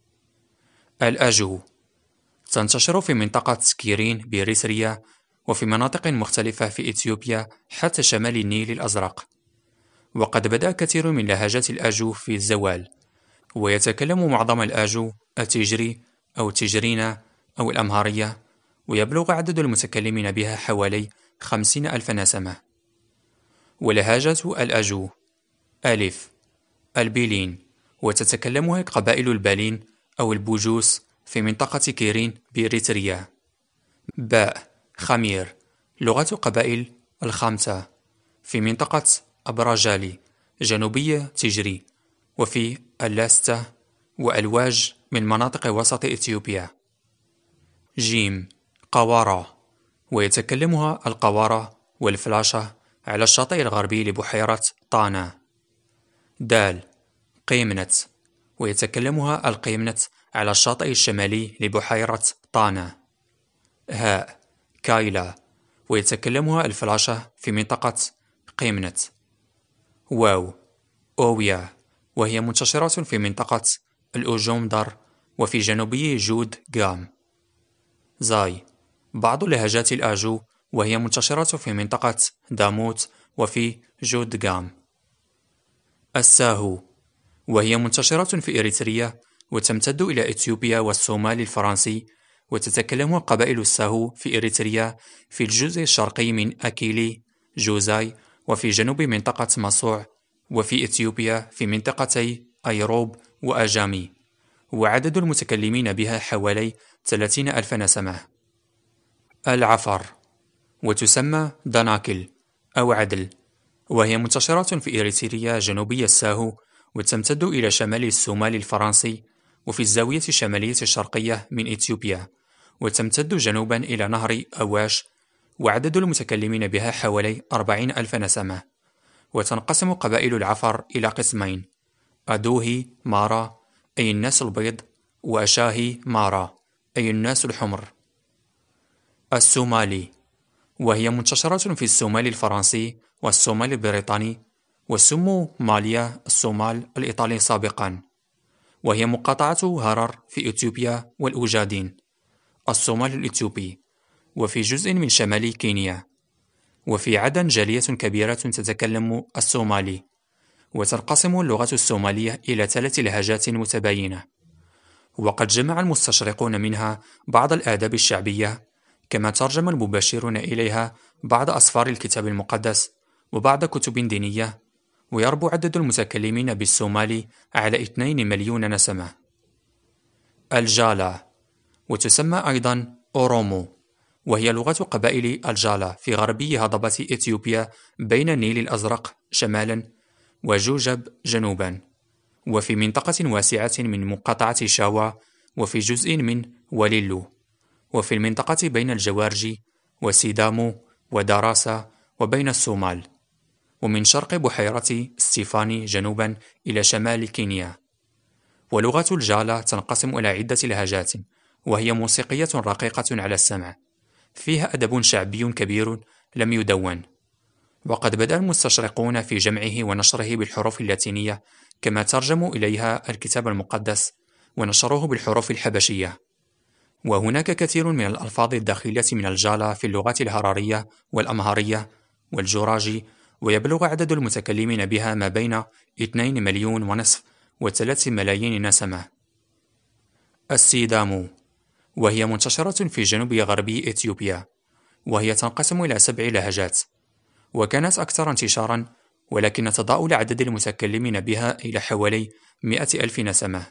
الأجو تنتشر في منطقة كيرين بإريتريا وفي مناطق مختلفة في إثيوبيا حتى شمال النيل الأزرق. وقد بدأ كثير من لهجات الأجو في الزوال، ويتكلم معظم الآجو التيجري أو التيجرينا أو الأمهرية، ويبلغ عدد المتكلمين بها حوالي 50,000 نسمة. ولهجة الأجو: ألف البيلين، وتتكلمها قبائل البالين أو البوجوس في منطقة كيرين بإريتريا. باء خمير، لغة قبائل الخامسة في منطقة أبراجالي جنوبية تيجري، وفي اللاستا وألواج من مناطق وسط إثيوبيا. جيم قوارة، ويتكلمها القوارة والفلاشة على الشاطئ الغربي لبحيرة طانا. دال قيمنت، ويتكلمها القيمنت على الشاطئ الشمالي لبحيرة طانا. هاء كايلا، ويتكلمها الفلاشة في منطقة قيمنت. واو أويا، وهي منتشرة في منطقة الأوجومدر وفي جنوبي جود غام. زاي بعض لهجات الآجو، وهي منتشرة في منطقة داموت وفي جود غام. الساهو، وهي منتشرة في إريتريا وتمتد إلى إثيوبيا والصومال الفرنسي، وتتكلم قبائل الساهو في إريتريا في الجزء الشرقي من أكيلي جوزاي وفي جنوب منطقة ماسوع، وفي إثيوبيا في منطقتي أيروب وأجامي، وعدد المتكلمين بها حوالي 30,000 نسمة. العفر، وتسمى دناكل أو عدل، وهي منتشرة في إريتريا جنوبي الساهو، وتمتد إلى شمال الصومال الفرنسي وفي الزاوية الشمالية الشرقية من إثيوبيا، وتمتد جنوبا إلى نهر أواش، وعدد المتكلمين بها حوالي 40,000 نسمة. وتنقسم قبائل العفر إلى قسمين: أدوهي مارا أي الناس البيض، وأشاهي مارا أي الناس الحمر. السومالي، وهي منتشرة في الصومال الفرنسي والصومال البريطاني، وسموا ماليا الصومال الإيطالي سابقا، وهي مقاطعة هرر في إثيوبيا والأوجادين الصومال الإثيوبي، وفي جزء من شمال كينيا. وفي عدن جالية كبيرة تتكلم الصومالي. وتنقسم اللغة الصومالية إلى 3 لهجات متباينة، وقد جمع المستشرقون منها بعض الآداب الشعبية، كما ترجم المباشرون إليها بعض أسفار الكتاب المقدس وبعض كتب دينية، ويربو عدد المتكلمين بالصومالي على 2 مليون نسمة. الجالة، وتسمى أيضا أورومو، وهي لغة قبائل الجالة في غربي هضبة إثيوبيا بين النيل الأزرق شمالا وجوجب جنوبا، وفي منطقة واسعة من مقاطعة شاوا، وفي جزء من وليلو، وفي المنطقة بين الجوارجي وسيدامو ودراسة وبين الصومال، ومن شرق بحيرة ستيفاني جنوبا إلى شمال كينيا. ولغة الجالة تنقسم إلى عدة لهجات، وهي موسيقية رقيقة على السمع، فيها أدب شعبي كبير لم يدون، وقد بدأ المستشرقون في جمعه ونشره بالحروف اللاتينية كما ترجموا إليها الكتاب المقدس ونشروه بالحروف الحبشية. وهناك كثير من الألفاظ الداخلة من الجالة في اللغات الهرارية والأمهارية والجوراجي، ويبلغ عدد المتكلمين بها ما بين 2.5 مليون و3 ملايين نسمة. السيدامو، وهي منتشرة في جنوب غربي إثيوبيا، وهي تنقسم إلى 7 لهجات، وكانت أكثر انتشارا، ولكن تضاءل عدد المتكلمين بها إلى حوالي 100,000 نسمة.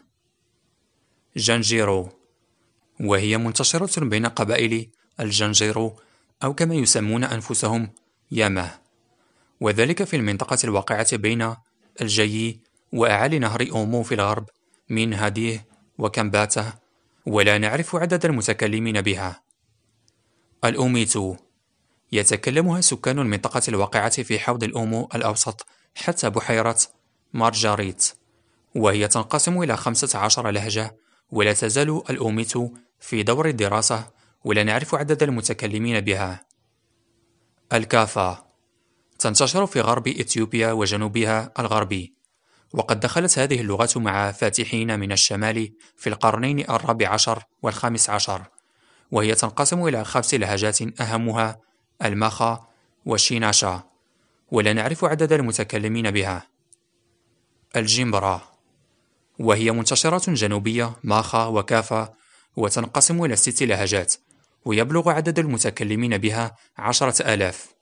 جنجيرو، وهي منتشرة بين قبائل الجنجيرو أو كما يسمون أنفسهم يامه، وذلك في المنطقة الواقعة بين الجيي وأعالي نهر أومو في الغرب من هاديه وكمباته، ولا نعرف عدد المتكلمين بها. الأوميتو، يتكلمها سكان المنطقة الواقعة في حوض الأومو الأوسط حتى بحيرة مارجاريت، وهي تنقسم إلى 15 لهجة، ولا تزال الأوميتو في دور الدراسة، ولا نعرف عدد المتكلمين بها. الكافا، تنتشر في غرب إثيوبيا وجنوبها الغربي، وقد دخلت هذه اللغة مع فاتحين من الشمال في القرنين 14 و15، وهي تنقسم إلى 5 لهجات أهمها الماخا والشيناشا، ولا نعرف عدد المتكلمين بها. الجمبرا، وهي منتشرة جنوبية ماخا وكافا، وتنقسم إلى 6 لهجات، ويبلغ عدد المتكلمين بها 10,000.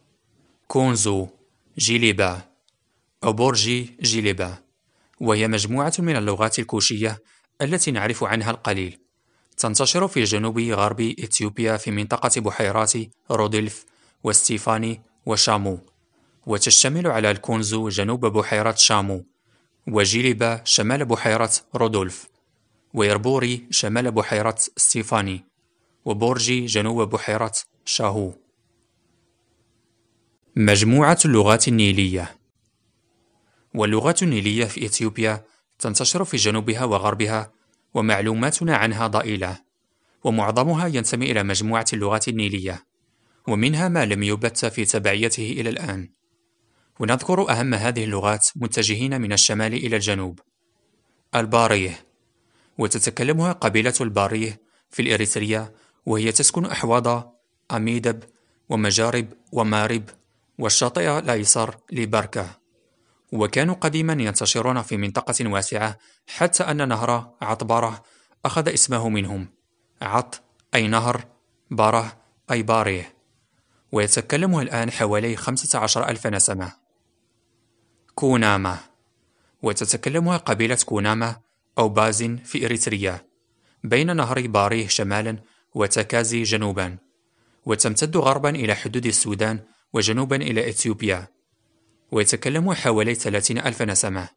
كونزو جيليبا أو بورجي جيليبا، وهي مجموعة من اللغات الكوشية التي نعرف عنها القليل، تنتشر في جنوب غرب إثيوبيا في منطقة بحيرات رودلف وستيفاني وشامو، وتشتمل على الكونزو جنوب بحيرة شامو، وجيليبا شمال بحيرة رودولف، ويربوري شمال بحيرة ستيفاني، وبورجي جنوب بحيرة شاهو. مجموعة اللغات النيلية. واللغات النيلية في إثيوبيا تنتشر في جنوبها وغربها، ومعلوماتنا عنها ضئيلة، ومعظمها ينتمي إلى مجموعة اللغات النيلية، ومنها ما لم يبت في تبعيته إلى الآن. ونذكر أهم هذه اللغات متجهين من الشمال إلى الجنوب. الباريه، وتتكلمها قبيلة الباريه في الإريتريا، وهي تسكن أحواض أميدب ومجارب ومارب والشاطئ الأيسر لبركة، وكانوا قديما ينتشرون في منطقة واسعة حتى أن نهر عطبارة أخذ اسمه منهم، عط أي نهر، باره أي باريه، ويتكلمها الآن حوالي 15,000 نسمة. كوناما، وتتكلمها قبيلة كوناما أو بازن في إريتريا بين نهر باريه شمالا وتكازي جنوبا، وتمتد غربا إلى حدود السودان وجنوبا إلى إثيوبيا، ويتكلمها حوالي 30,000 نسمة.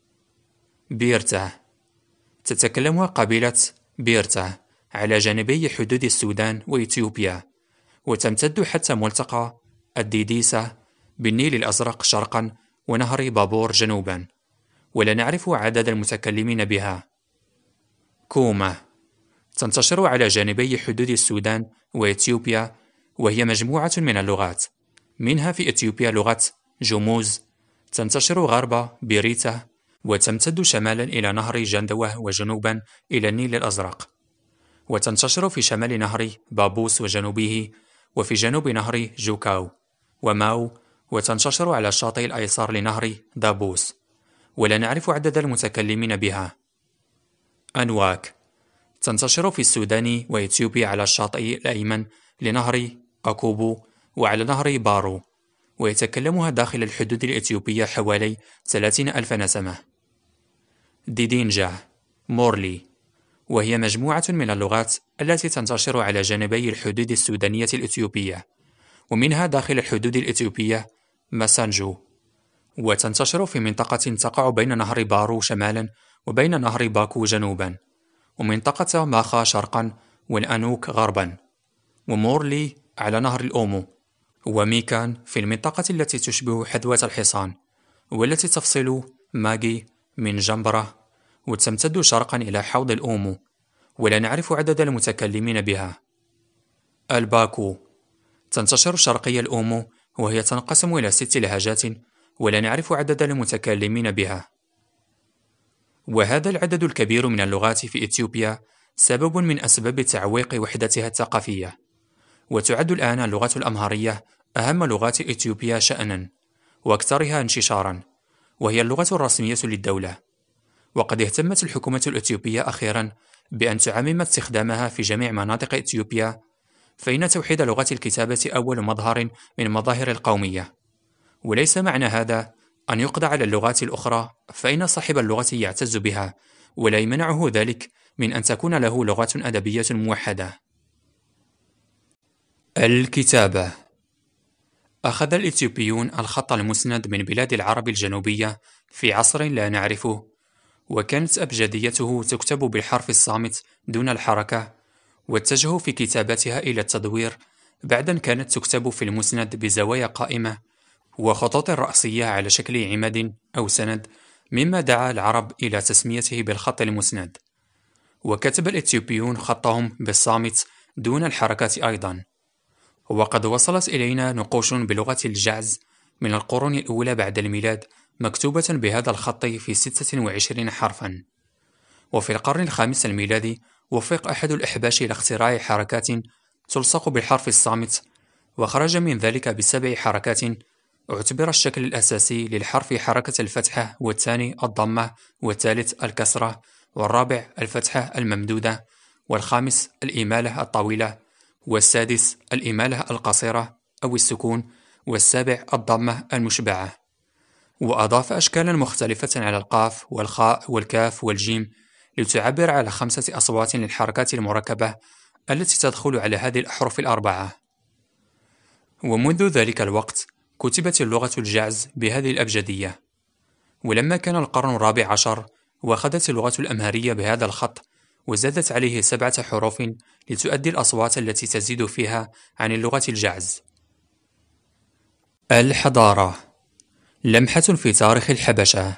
بيرته، تتكلمها قبيلة بيرته على جانبي حدود السودان وإثيوبيا، وتمتد حتى ملتقى الديديسة بالنيل الأزرق شرقا ونهر بابور جنوبا، ولا نعرف عدد المتكلمين بها. كوما، تنتشر على جانبي حدود السودان وإثيوبيا، وهي مجموعة من اللغات، منها في إثيوبيا لغة جموز تنتشر غرب بيريتا، وتمتد شمالا إلى نهر جندوة وجنوبا إلى النيل الأزرق، وتنتشر في شمال نهر بابوس وجنوبه، وفي جنوب نهر جوكاو وماو، وتنتشر على الشاطئ الأيسر لنهر دابوس، ولا نعرف عدد المتكلمين بها. أنواك، تنتشر في السودان وإثيوبيا على الشاطئ الأيمن لنهر أكوبو وعلى نهر بارو، ويتكلمها داخل الحدود الإثيوبية حوالي 30,000 نسمة. ديدينجا، مورلي، وهي مجموعة من اللغات التي تنتشر على جانبي الحدود السودانية الإثيوبية، ومنها داخل الحدود الإثيوبية ماسانجو، وتنتشر في منطقة تقع بين نهر بارو شمالا وبين نهر باكو جنوبا، ومنطقة ماخا شرقا والأنوك غربا، ومورلي على نهر الأومو، وميكان في المنطقة التي تشبه حذوة الحصان والتي تفصل ماجي من جنبرة وتمتد شرقا إلى حوض الأومو، ولا نعرف عدد المتكلمين بها. الباكو تنتشر شرقي الأومو وهي تنقسم إلى 6 لهجات ولا نعرف عدد المتكلمين بها. وهذا العدد الكبير من اللغات في إثيوبيا سبب من أسباب تعويق وحدتها الثقافية، وتعد الآن اللغة الأمهرية أهم لغات إثيوبيا شأنا وأكثرها انتشارا، وهي اللغة الرسمية للدولة. وقد اهتمت الحكومة الإثيوبية أخيرا بأن تعمم استخدامها في جميع مناطق إثيوبيا، فإن توحيد لغة الكتابة أول مظهر من مظاهر القومية، وليس معنى هذا أن يقضى على اللغات الأخرى، فإن صاحب اللغة يعتز بها ولا يمنعه ذلك من أن تكون له لغة أدبية موحدة. الكتابة. أخذ الإثيوبيون الخط المسند من بلاد العرب الجنوبية في عصر لا نعرفه، وكانت أبجديته تكتب بالحرف الصامت دون الحركة، واتجهوا في كتابتها إلى التدوير بعد أن كانت تكتب في المسند بزوايا قائمة وخطوط رأسية على شكل عماد أو سند، مما دعا العرب إلى تسميته بالخط المسند. وكتب الإثيوبيون خطهم بالصامت دون الحركات أيضا. وقد وصلت إلينا نقوش بلغة الجعز من القرون الأولى بعد الميلاد مكتوبة بهذا الخط في 26 حرفا. وفي القرن الخامس الميلادي وفق أحد الأحباش إلى اختراع حركات تلصق بالحرف الصامت، وخرج من ذلك ب7 حركات. اعتبر الشكل الأساسي للحرف حركة الفتحة، والثاني الضمة، والثالث الكسرة، والرابع الفتحة الممدودة، والخامس الإمالة الطويلة، والسادس الإمالة القصيرة أو السكون، والسابع الضمة المشبعة. وأضاف أشكالا مختلفة على القاف والخاء والكاف والجيم لتعبر على 5 أصوات للحركات المركبة التي تدخل على هذه الأحرف ال4. ومنذ ذلك الوقت كتبت اللغة الجعز بهذه الأبجدية. ولما كان القرن الرابع عشر وأخذت اللغة الأمهرية بهذا الخط وزادت عليه 7 حروف لتؤدي الأصوات التي تزيد فيها عن اللغة الجعز. الحضارة. لمحة في تاريخ الحبشة.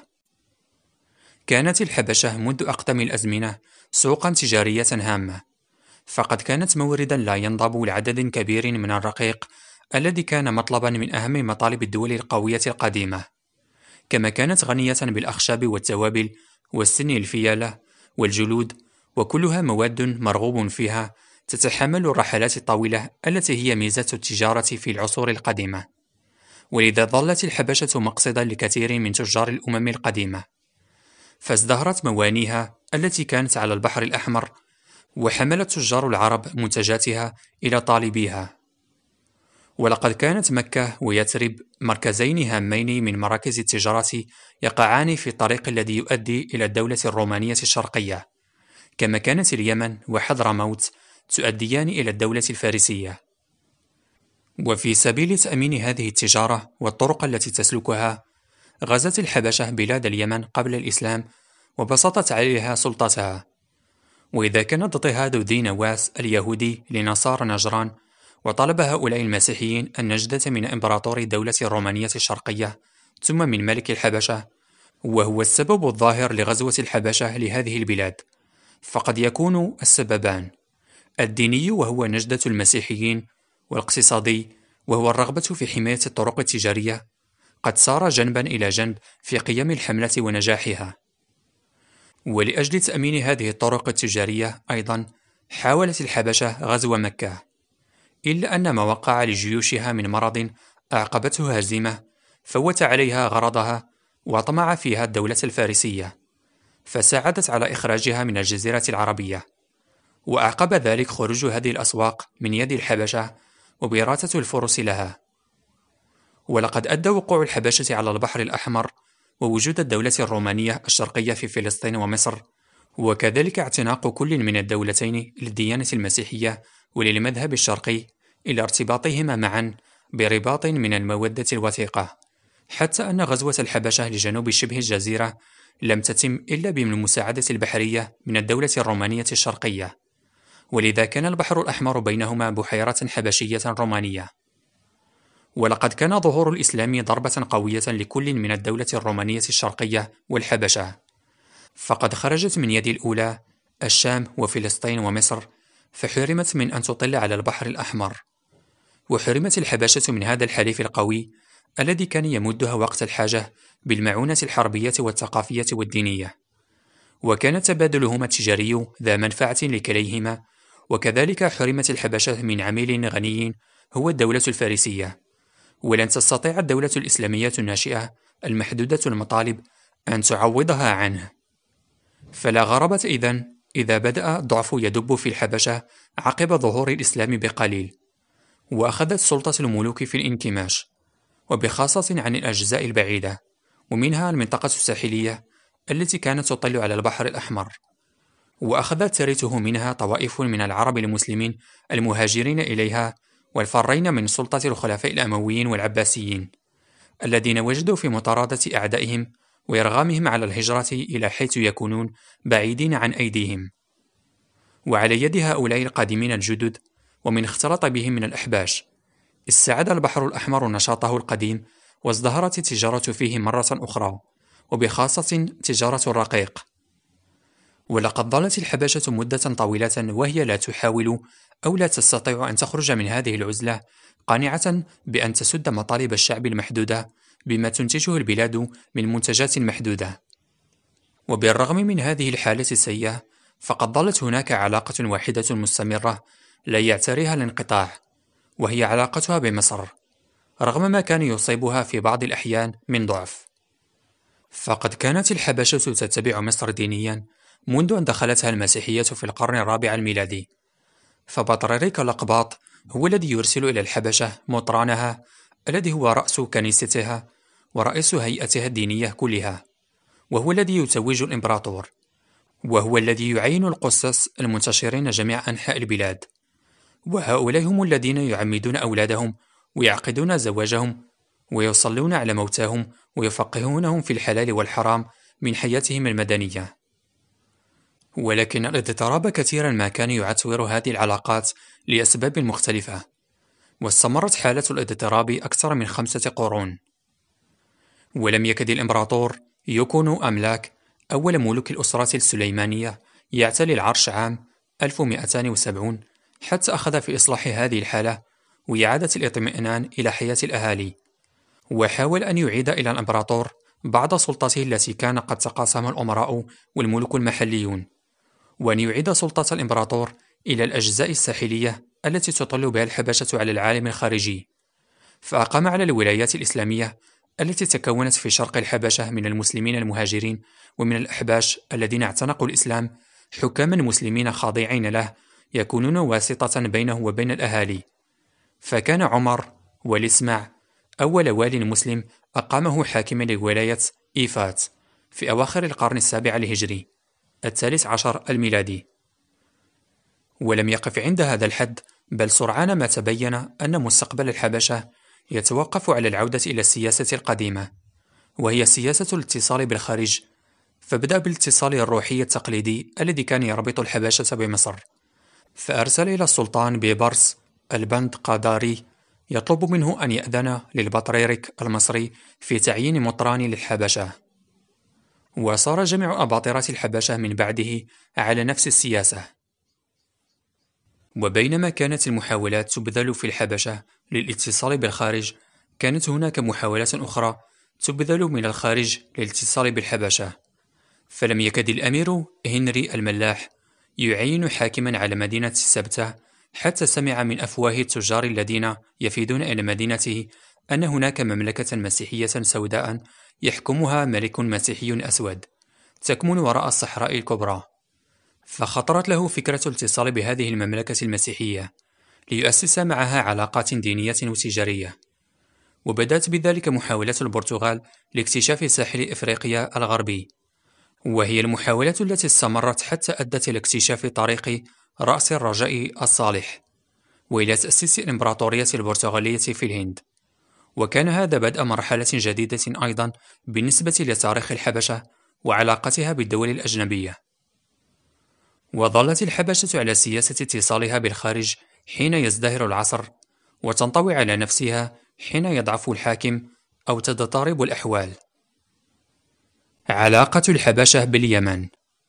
كانت الحبشة منذ أقدم الأزمنة سوقا تجارية هامة، فقد كانت موردا لا ينضب لعدد كبير من الرقيق الذي كان مطلبا من أهم مطالب الدول القوية القديمة، كما كانت غنية بالأخشاب والتوابل والسن الفيالة والجلود، وكلها مواد مرغوب فيها تتحمل الرحلات الطويلة التي هي ميزة التجارة في العصور القديمة. ولذا ظلت الحبشة مقصدا لكثير من تجار الأمم القديمة، فازدهرت موانيها التي كانت على البحر الأحمر، وحملت تجار العرب منتجاتها إلى طالبيها. ولقد كانت مكة ويثرب مركزين هامين من مراكز التجارة يقعان في الطريق الذي يؤدي إلى الدولة الرومانية الشرقية، كما كانت اليمن وحضرموت تؤديان إلى الدولة الفارسية. وفي سبيل تأمين هذه التجارة والطرق التي تسلكها، غزت الحبشة بلاد اليمن قبل الإسلام وبسطت عليها سلطتها. وإذا كان اضطهاد ذي نواس اليهودي لنصارى نجران وطلب هؤلاء المسيحيين النجدة من إمبراطور الدولة الرومانية الشرقية ثم من ملك الحبشة، وهو السبب الظاهر لغزوة الحبشة لهذه البلاد، فقد يكون السببان: الديني وهو نجدة المسيحيين، والاقتصادي وهو الرغبة في حماية الطرق التجارية، قد سار جنبا إلى جنب في قيام الحملة ونجاحها. ولأجل تأمين هذه الطرق التجارية أيضا حاولت الحبشة غزو مكة، إلا أن ما وقع لجيوشها من مرض أعقبته هزيمة فوت عليها غرضها وطمع فيها الدولة الفارسية، فساعدت على إخراجها من الجزيرة العربية. وأعقب ذلك خروج هذه الأسواق من يد الحبشة وبراثة الفرس لها. ولقد أدى وقوع الحبشة على البحر الأحمر ووجود الدولة الرومانية الشرقية في فلسطين ومصر، وكذلك اعتناق كل من الدولتين للديانة المسيحية وللمذهب الشرقي، إلى ارتباطهما معا برباط من المودة الوثيقة، حتى أن غزوة الحبشة لجنوب شبه الجزيرة لم تتم إلا بالمساعدة البحرية من الدولة الرومانية الشرقية، ولذا كان البحر الأحمر بينهما بحيرة حبشية رومانية. ولقد كان ظهور الإسلام ضربة قوية لكل من الدولة الرومانية الشرقية والحبشة، فقد خرجت من يد الأولى الشام وفلسطين ومصر، فحرمت من أن تطل على البحر الأحمر، وحرمت الحبشة من هذا الحليف القوي الذي كان يمدها وقت الحاجة بالمعونة الحربية والثقافية والدينية، وكان تبادلهما التجاري ذا منفعة لكليهما. وكذلك حرمت الحبشة من عميل غني هو الدولة الفارسية، ولن تستطيع الدولة الإسلامية الناشئة المحدودة المطالب أن تعوضها عنه. فلا غرابة إذا بدأ الضعف يدب في الحبشة عقب ظهور الإسلام بقليل، وأخذت سلطة الملوك في الانكماش، وبخاصة عن الأجزاء البعيدة، ومنها المنطقة الساحلية التي كانت تطل على البحر الأحمر، وأخذت ترثه منها طوائف من العرب المسلمين المهاجرين إليها والفارين من سلطة الخلفاء الأمويين والعباسيين، الذين وجدوا في مطاردة أعدائهم وإرغامهم على الهجرة إلى حيث يكونون بعيدين عن أيديهم. وعلى يد هؤلاء القادمين الجدد ومن اختلط بهم من الأحباش، استعاد البحر الأحمر نشاطه القديم، وازدهرت التجارة فيه مرة أخرى، وبخاصة تجارة الرقيق. ولقد ظلت الحبشة مدة طويلة وهي لا تحاول أو لا تستطيع أن تخرج من هذه العزلة، قانعة بأن تسد مطالب الشعب المحدودة بما تنتجه البلاد من منتجات محدودة. وبالرغم من هذه الحالة السيئة، فقد ظلت هناك علاقة واحدة مستمرة لا يعتريها الانقطاع، وهي علاقتها بمصر، رغم ما كان يصيبها في بعض الأحيان من ضعف. فقد كانت الحبشة تتبع مصر دينيا منذ أن دخلتها المسيحية في القرن الرابع الميلادي، فبطريرك الأقباط هو الذي يرسل إلى الحبشة مطرانها الذي هو رأس كنيستها ورئيس هيئتها الدينية كلها، وهو الذي يتوج الإمبراطور، وهو الذي يعين القساس المنتشرين جميع أنحاء البلاد، وهؤلاء هم الذين يعمدون أولادهم ويعقدون زواجهم ويصلون على موتاهم ويفقهونهم في الحلال والحرام من حياتهم المدنية. ولكن الاضطراب كثيرا ما كان يعتبر هذه العلاقات لأسباب مختلفة، واستمرت حالة الاضطراب أكثر من 5 قرون. ولم يكد الإمبراطور يكون أملاك أول ملوك الأسرة السليمانية يعتلي العرش عام 1270 حتى أخذ في إصلاح هذه الحالة وإعادة الاطمئنان إلى حياة الأهالي، وحاول أن يعيد إلى الإمبراطور بعض سلطته التي كان قد تقاسمها الأمراء والملوك المحليون، وأن يعيد سلطة الإمبراطور إلى الأجزاء الساحلية التي تطل بها الحبشة على العالم الخارجي. فأقام على الولايات الإسلامية التي تكونت في شرق الحبشة من المسلمين المهاجرين ومن الأحباش الذين اعتنقوا الإسلام حكاما مسلمين خاضعين له يكونون واسطة بينه وبين الأهالي. فكان عمر والإسماع أول وال مسلم أقامه حاكما لولاية إيفات في أواخر القرن السابع الهجري 13 الميلادي. ولم يقف عند هذا الحد، بل سرعان ما تبين أن مستقبل الحبشة يتوقف على العودة إلى السياسة القديمة، وهي سياسة الاتصال بالخارج. فبدأ بالاتصال الروحي التقليدي الذي كان يربط الحبشة بمصر، فأرسل إلى السلطان بيبرس البند قاداري يطلب منه أن يأذن للبطريرك المصري في تعيين مطران للحبشة. وصار جميع أباطرة الحبشة من بعده على نفس السياسة. وبينما كانت المحاولات تبذل في الحبشة للاتصال بالخارج، كانت هناك محاولات أخرى تبذل من الخارج للاتصال بالحبشة. فلم يكد الأمير هنري الملاح يعين حاكما على مدينة سبتة حتى سمع من أفواه التجار الذين يفيدون إلى مدينته أن هناك مملكة مسيحية سوداء يحكمها ملك مسيحي أسود تكمن وراء الصحراء الكبرى. فخطرت له فكرة الاتصال بهذه المملكة المسيحية ليؤسس معها علاقات دينية وتجارية. وبدأت بذلك محاولات البرتغال لاكتشاف ساحل إفريقيا الغربي، وهي المحاولات التي استمرت حتى أدت إلى اكتشاف طريق رأس الرجاء الصالح، وإلى تأسيس الإمبراطورية البرتغالية في الهند. وكان هذا بدء مرحلة جديدة أيضا بالنسبة لتاريخ الحبشة وعلاقتها بالدول الأجنبية. وظلت الحبشة على سياسة اتصالها بالخارج حين يزدهر العصر، وتنطوي على نفسها حين يضعف الحاكم أو تتضارب الأحوال. علاقة الحبشة باليمن.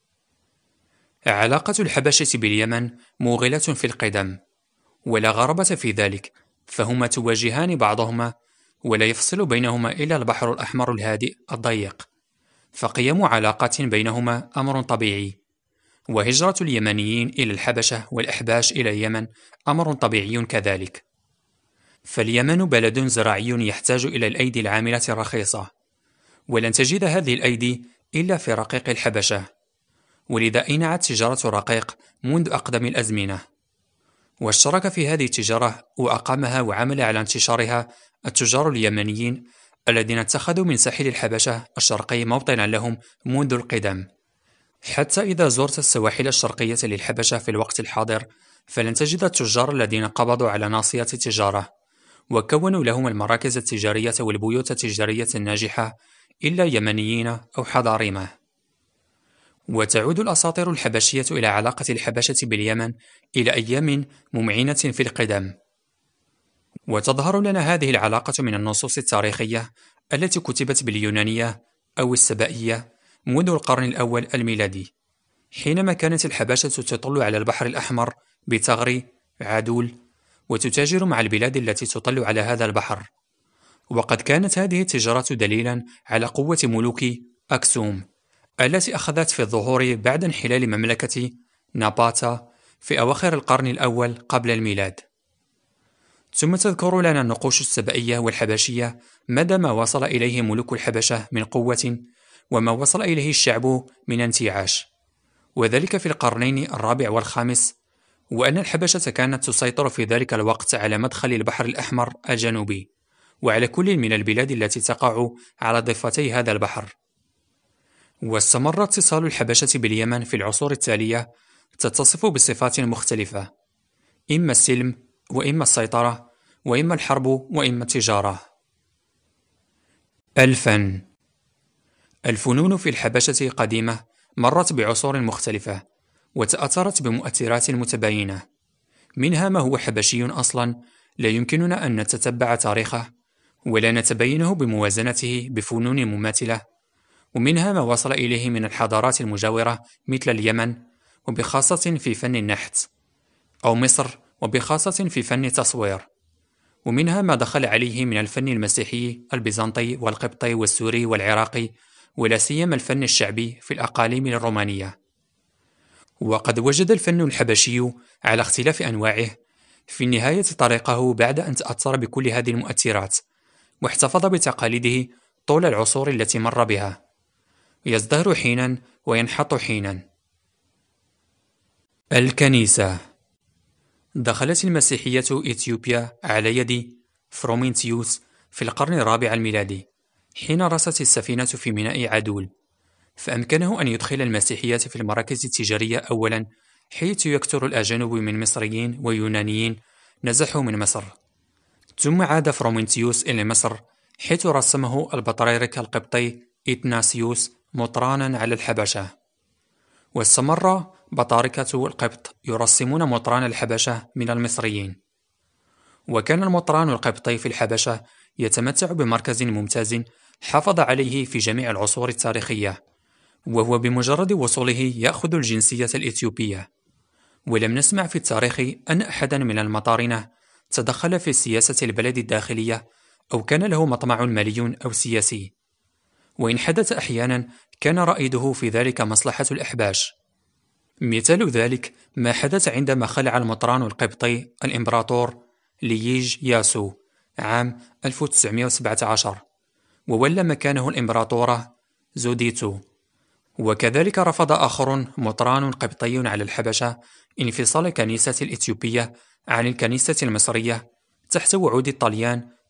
علاقة الحبشة باليمن موغلة في القدم، ولا غرابة في ذلك، فهما تواجهان بعضهما ولا يفصل بينهما إلا البحر الأحمر الهادئ الضيق، فقيام علاقات بينهما أمر طبيعي. وهجرة اليمنيين إلى الحبشة والأحباش إلى اليمن أمر طبيعي كذلك. فاليمن بلد زراعي يحتاج إلى الأيدي العاملة الرخيصة، ولن تجد هذه الأيدي إلا في رقيق الحبشة، ولذا أينعت تجارة الرقيق منذ أقدم الأزمنة. واشترك في هذه التجارة وأقامها وعمل على انتشارها التجار اليمنيين الذين اتخذوا من ساحل الحبشة الشرقي موطنا لهم منذ القدم. حتى إذا زرت السواحل الشرقية للحبشة في الوقت الحاضر، فلن تجد التجار الذين قبضوا على ناصية التجارة وكونوا لهم المراكز التجارية والبيوت التجارية الناجحة إلا يمنيين أو حضارمة. وتعود الأساطير الحبشية إلى علاقة الحبشة باليمن إلى أيام ممعنة في القدم. وتظهر لنا هذه العلاقة من النصوص التاريخية التي كتبت باليونانية أو السبائية منذ القرن الأول الميلادي، حينما كانت الحبشة تطل على البحر الأحمر بتغري عدول وتتاجر مع البلاد التي تطل على هذا البحر. وقد كانت هذه التجارة دليلا على قوة ملوك أكسوم التي أخذت في الظهور بعد انحلال مملكة ناباتا في أواخر القرن الأول قبل الميلاد. ثم تذكر لنا النقوش السبائية والحبشية مدى ما وصل إليه ملوك الحبشة من قوة وما وصل إليه الشعب من انتعاش، وذلك في القرنين الرابع والخامس، وأن الحبشة كانت تسيطر في ذلك الوقت على مدخل البحر الأحمر الجنوبي وعلى كل من البلاد التي تقع على ضفتي هذا البحر. واستمر اتصال الحبشة باليمن في العصور التالية تتصف بصفات مختلفة، إما السلم وإما السيطرة وإما الحرب وإما التجارة. الفن. الفنون في الحبشة قديمة مرت بعصور مختلفة وتأثرت بمؤثرات متباينة، منها ما هو حبشي أصلا لا يمكننا أن نتتبع تاريخه ولا نتبينه بموازنته بفنون مماثلة، ومنها ما وصل إليه من الحضارات المجاورة مثل اليمن وبخاصة في فن النحت، أو مصر وبخاصة في فن التصوير، ومنها ما دخل عليه من الفن المسيحي البيزنطي والقبطي والسوري والعراقي، ولا سيما الفن الشعبي في الأقاليم الرومانية. وقد وجد الفن الحبشي على اختلاف أنواعه في النهاية طريقه بعد أن تأثر بكل هذه المؤثرات، واحتفظ بتقاليده طول العصور التي مر بها، يزدهر حينا وينحط حينا. الكنيسة. دخلت المسيحية إثيوبيا على يد فرومينتيوس في القرن الرابع الميلادي حين رست السفينة في ميناء عدول، فأمكنه أن يدخل المسيحية في المراكز التجارية أولا، حيث يكثر الأجانب من مصريين ويونانيين نزحوا من مصر. ثم عاد فرومينتيوس إلى مصر، حيث رسمه البطريرك القبطي إثناسيوس مطرانا على الحبشة. واستمر بطاركة القبط يرسمون مطران الحبشة من المصريين. وكان المطران القبطي في الحبشة يتمتع بمركز ممتاز حافظ عليه في جميع العصور التاريخية، وهو بمجرد وصوله يأخذ الجنسية الإثيوبية. ولم نسمع في التاريخ أن أحدا من المطارنة تدخل في سياسة البلد الداخلية أو كان له مطمع مالي أو سياسي، وإن حدث أحيانا كان رائده في ذلك مصلحة الأحباش. مثال ذلك ما حدث عندما خلع المطران القبطي الإمبراطور لييج ياسو عام 1917 وولى مكانه الإمبراطورة زوديتو. وكذلك رفض آخر مطران قبطي على الحبشة انفصال الكنيسة الإثيوبية عن الكنيسة المصرية تحت وعود الطليان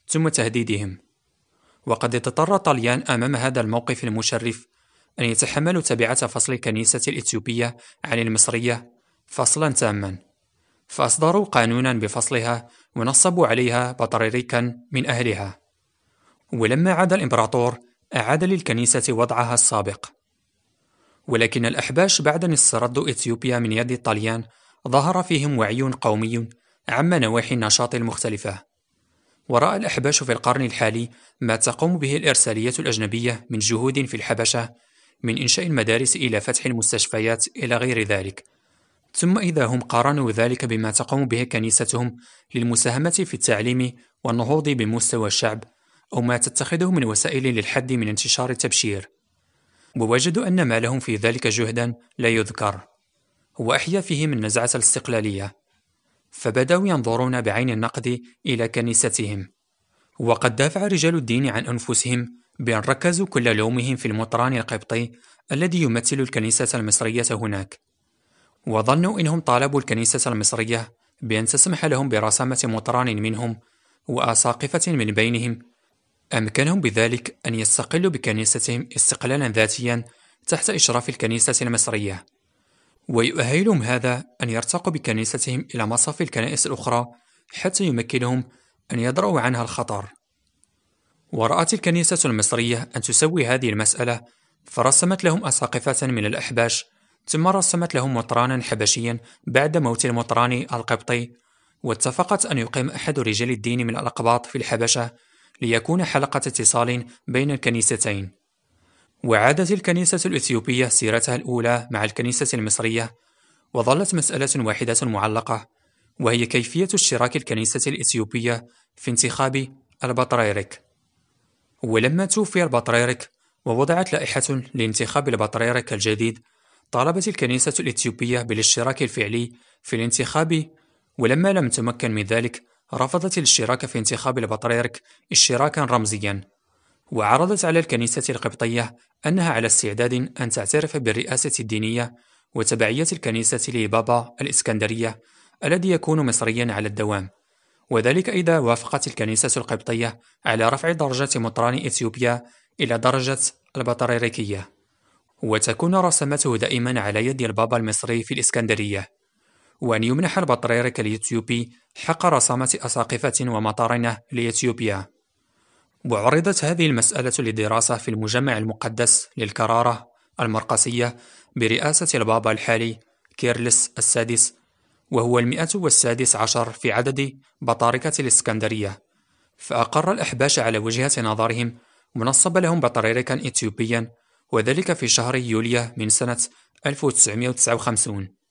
ثم تهديدهم. وقد اضطر الطليان أمام هذا الموقف المشرف أن يتحملوا تبعات فصل الكنيسة الإثيوبية عن المصرية فصلا تاما، فأصدروا قانونا بفصلها ونصبوا عليها بطريركا من أهلها. ولما عاد الإمبراطور أعاد للكنيسة وضعها السابق. ولكن الأحباش بعد أن استردوا إثيوبيا من يد الطليان ظهر فيهم وعي قومي عم نواحي النشاط المختلفة. ورأى الأحباش في القرن الحالي ما تقوم به الإرسالية الأجنبية من جهود في الحبشة، من إنشاء المدارس إلى فتح المستشفيات إلى غير ذلك. ثم إذا هم قارنوا ذلك بما تقوم به كنيستهم للمساهمة في التعليم والنهوض بمستوى الشعب، أو ما تتخذه من وسائل للحد من انتشار التبشير، ووجدوا أن ما لهم في ذلك جهدا لا يذكر، وأحيا فيهم النزعة الاستقلالية، فبدأوا ينظرون بعين النقد إلى كنيستهم. وقد دافع رجال الدين عن أنفسهم بأن ركزوا كل لومهم في المطران القبطي الذي يمثل الكنيسة المصرية هناك، وظنوا إنهم طالبوا الكنيسة المصرية بأن تسمح لهم برسامة مطران منهم وأساقفة من بينهم أمكنهم بذلك أن يستقلوا بكنيستهم استقلالا ذاتيا تحت إشراف الكنيسة المصرية، ويؤهلهم هذا أن يرتقوا بكنيستهم إلى مصاف الكنائس الأخرى حتى يمكنهم أن يدرؤوا عنها الخطر. ورأت الكنيسة المصرية أن تسوي هذه المسألة، فرسمت لهم أساقفة من الأحباش، ثم رسمت لهم مطرانا حبشيا بعد موت المطران القبطي، واتفقت أن يقيم أحد رجال الدين من الأقباط في الحبشة ليكون حلقة اتصال بين الكنيستين. وعادت الكنيسة الإثيوبية سيرتها الأولى مع الكنيسة المصرية، وظلت مسألة واحدة معلقة، وهي كيفية اشتراك الكنيسة الإثيوبية في انتخاب البطريرك. ولما توفي البطريرك ووضعت لائحة لانتخاب البطريرك الجديد، طالبت الكنيسة الإثيوبية بالاشتراك الفعلي في الانتخاب، ولما لم تمكن من ذلك رفضت الاشتراك في انتخاب البطريرك اشتراكا رمزيا، وعرضت على الكنيسة القبطية أنها على استعداد أن تعترف بالرئاسة الدينية وتبعية الكنيسة لبابا الإسكندرية الذي يكون مصريا على الدوام، وذلك إذا وافقت الكنيسة القبطية على رفع درجة مطران إثيوبيا إلى درجة البطريركية، وتكون رسمته دائما على يد البابا المصري في الإسكندرية، وأن يمنح البطريرك الإثيوبي حق رسامة أساقفة ومطارنة لإثيوبيا. وعرضت هذه المسألة للدراسة في المجمع المقدس للكرارة المرقسية برئاسة البابا الحالي كيرلس السادس، وهو 116 في عدد بطاركة الإسكندرية، فأقر الأحباش على وجهة نظرهم ونصب لهم بطريركا إثيوبيا، وذلك في شهر يوليو من سنة 1959.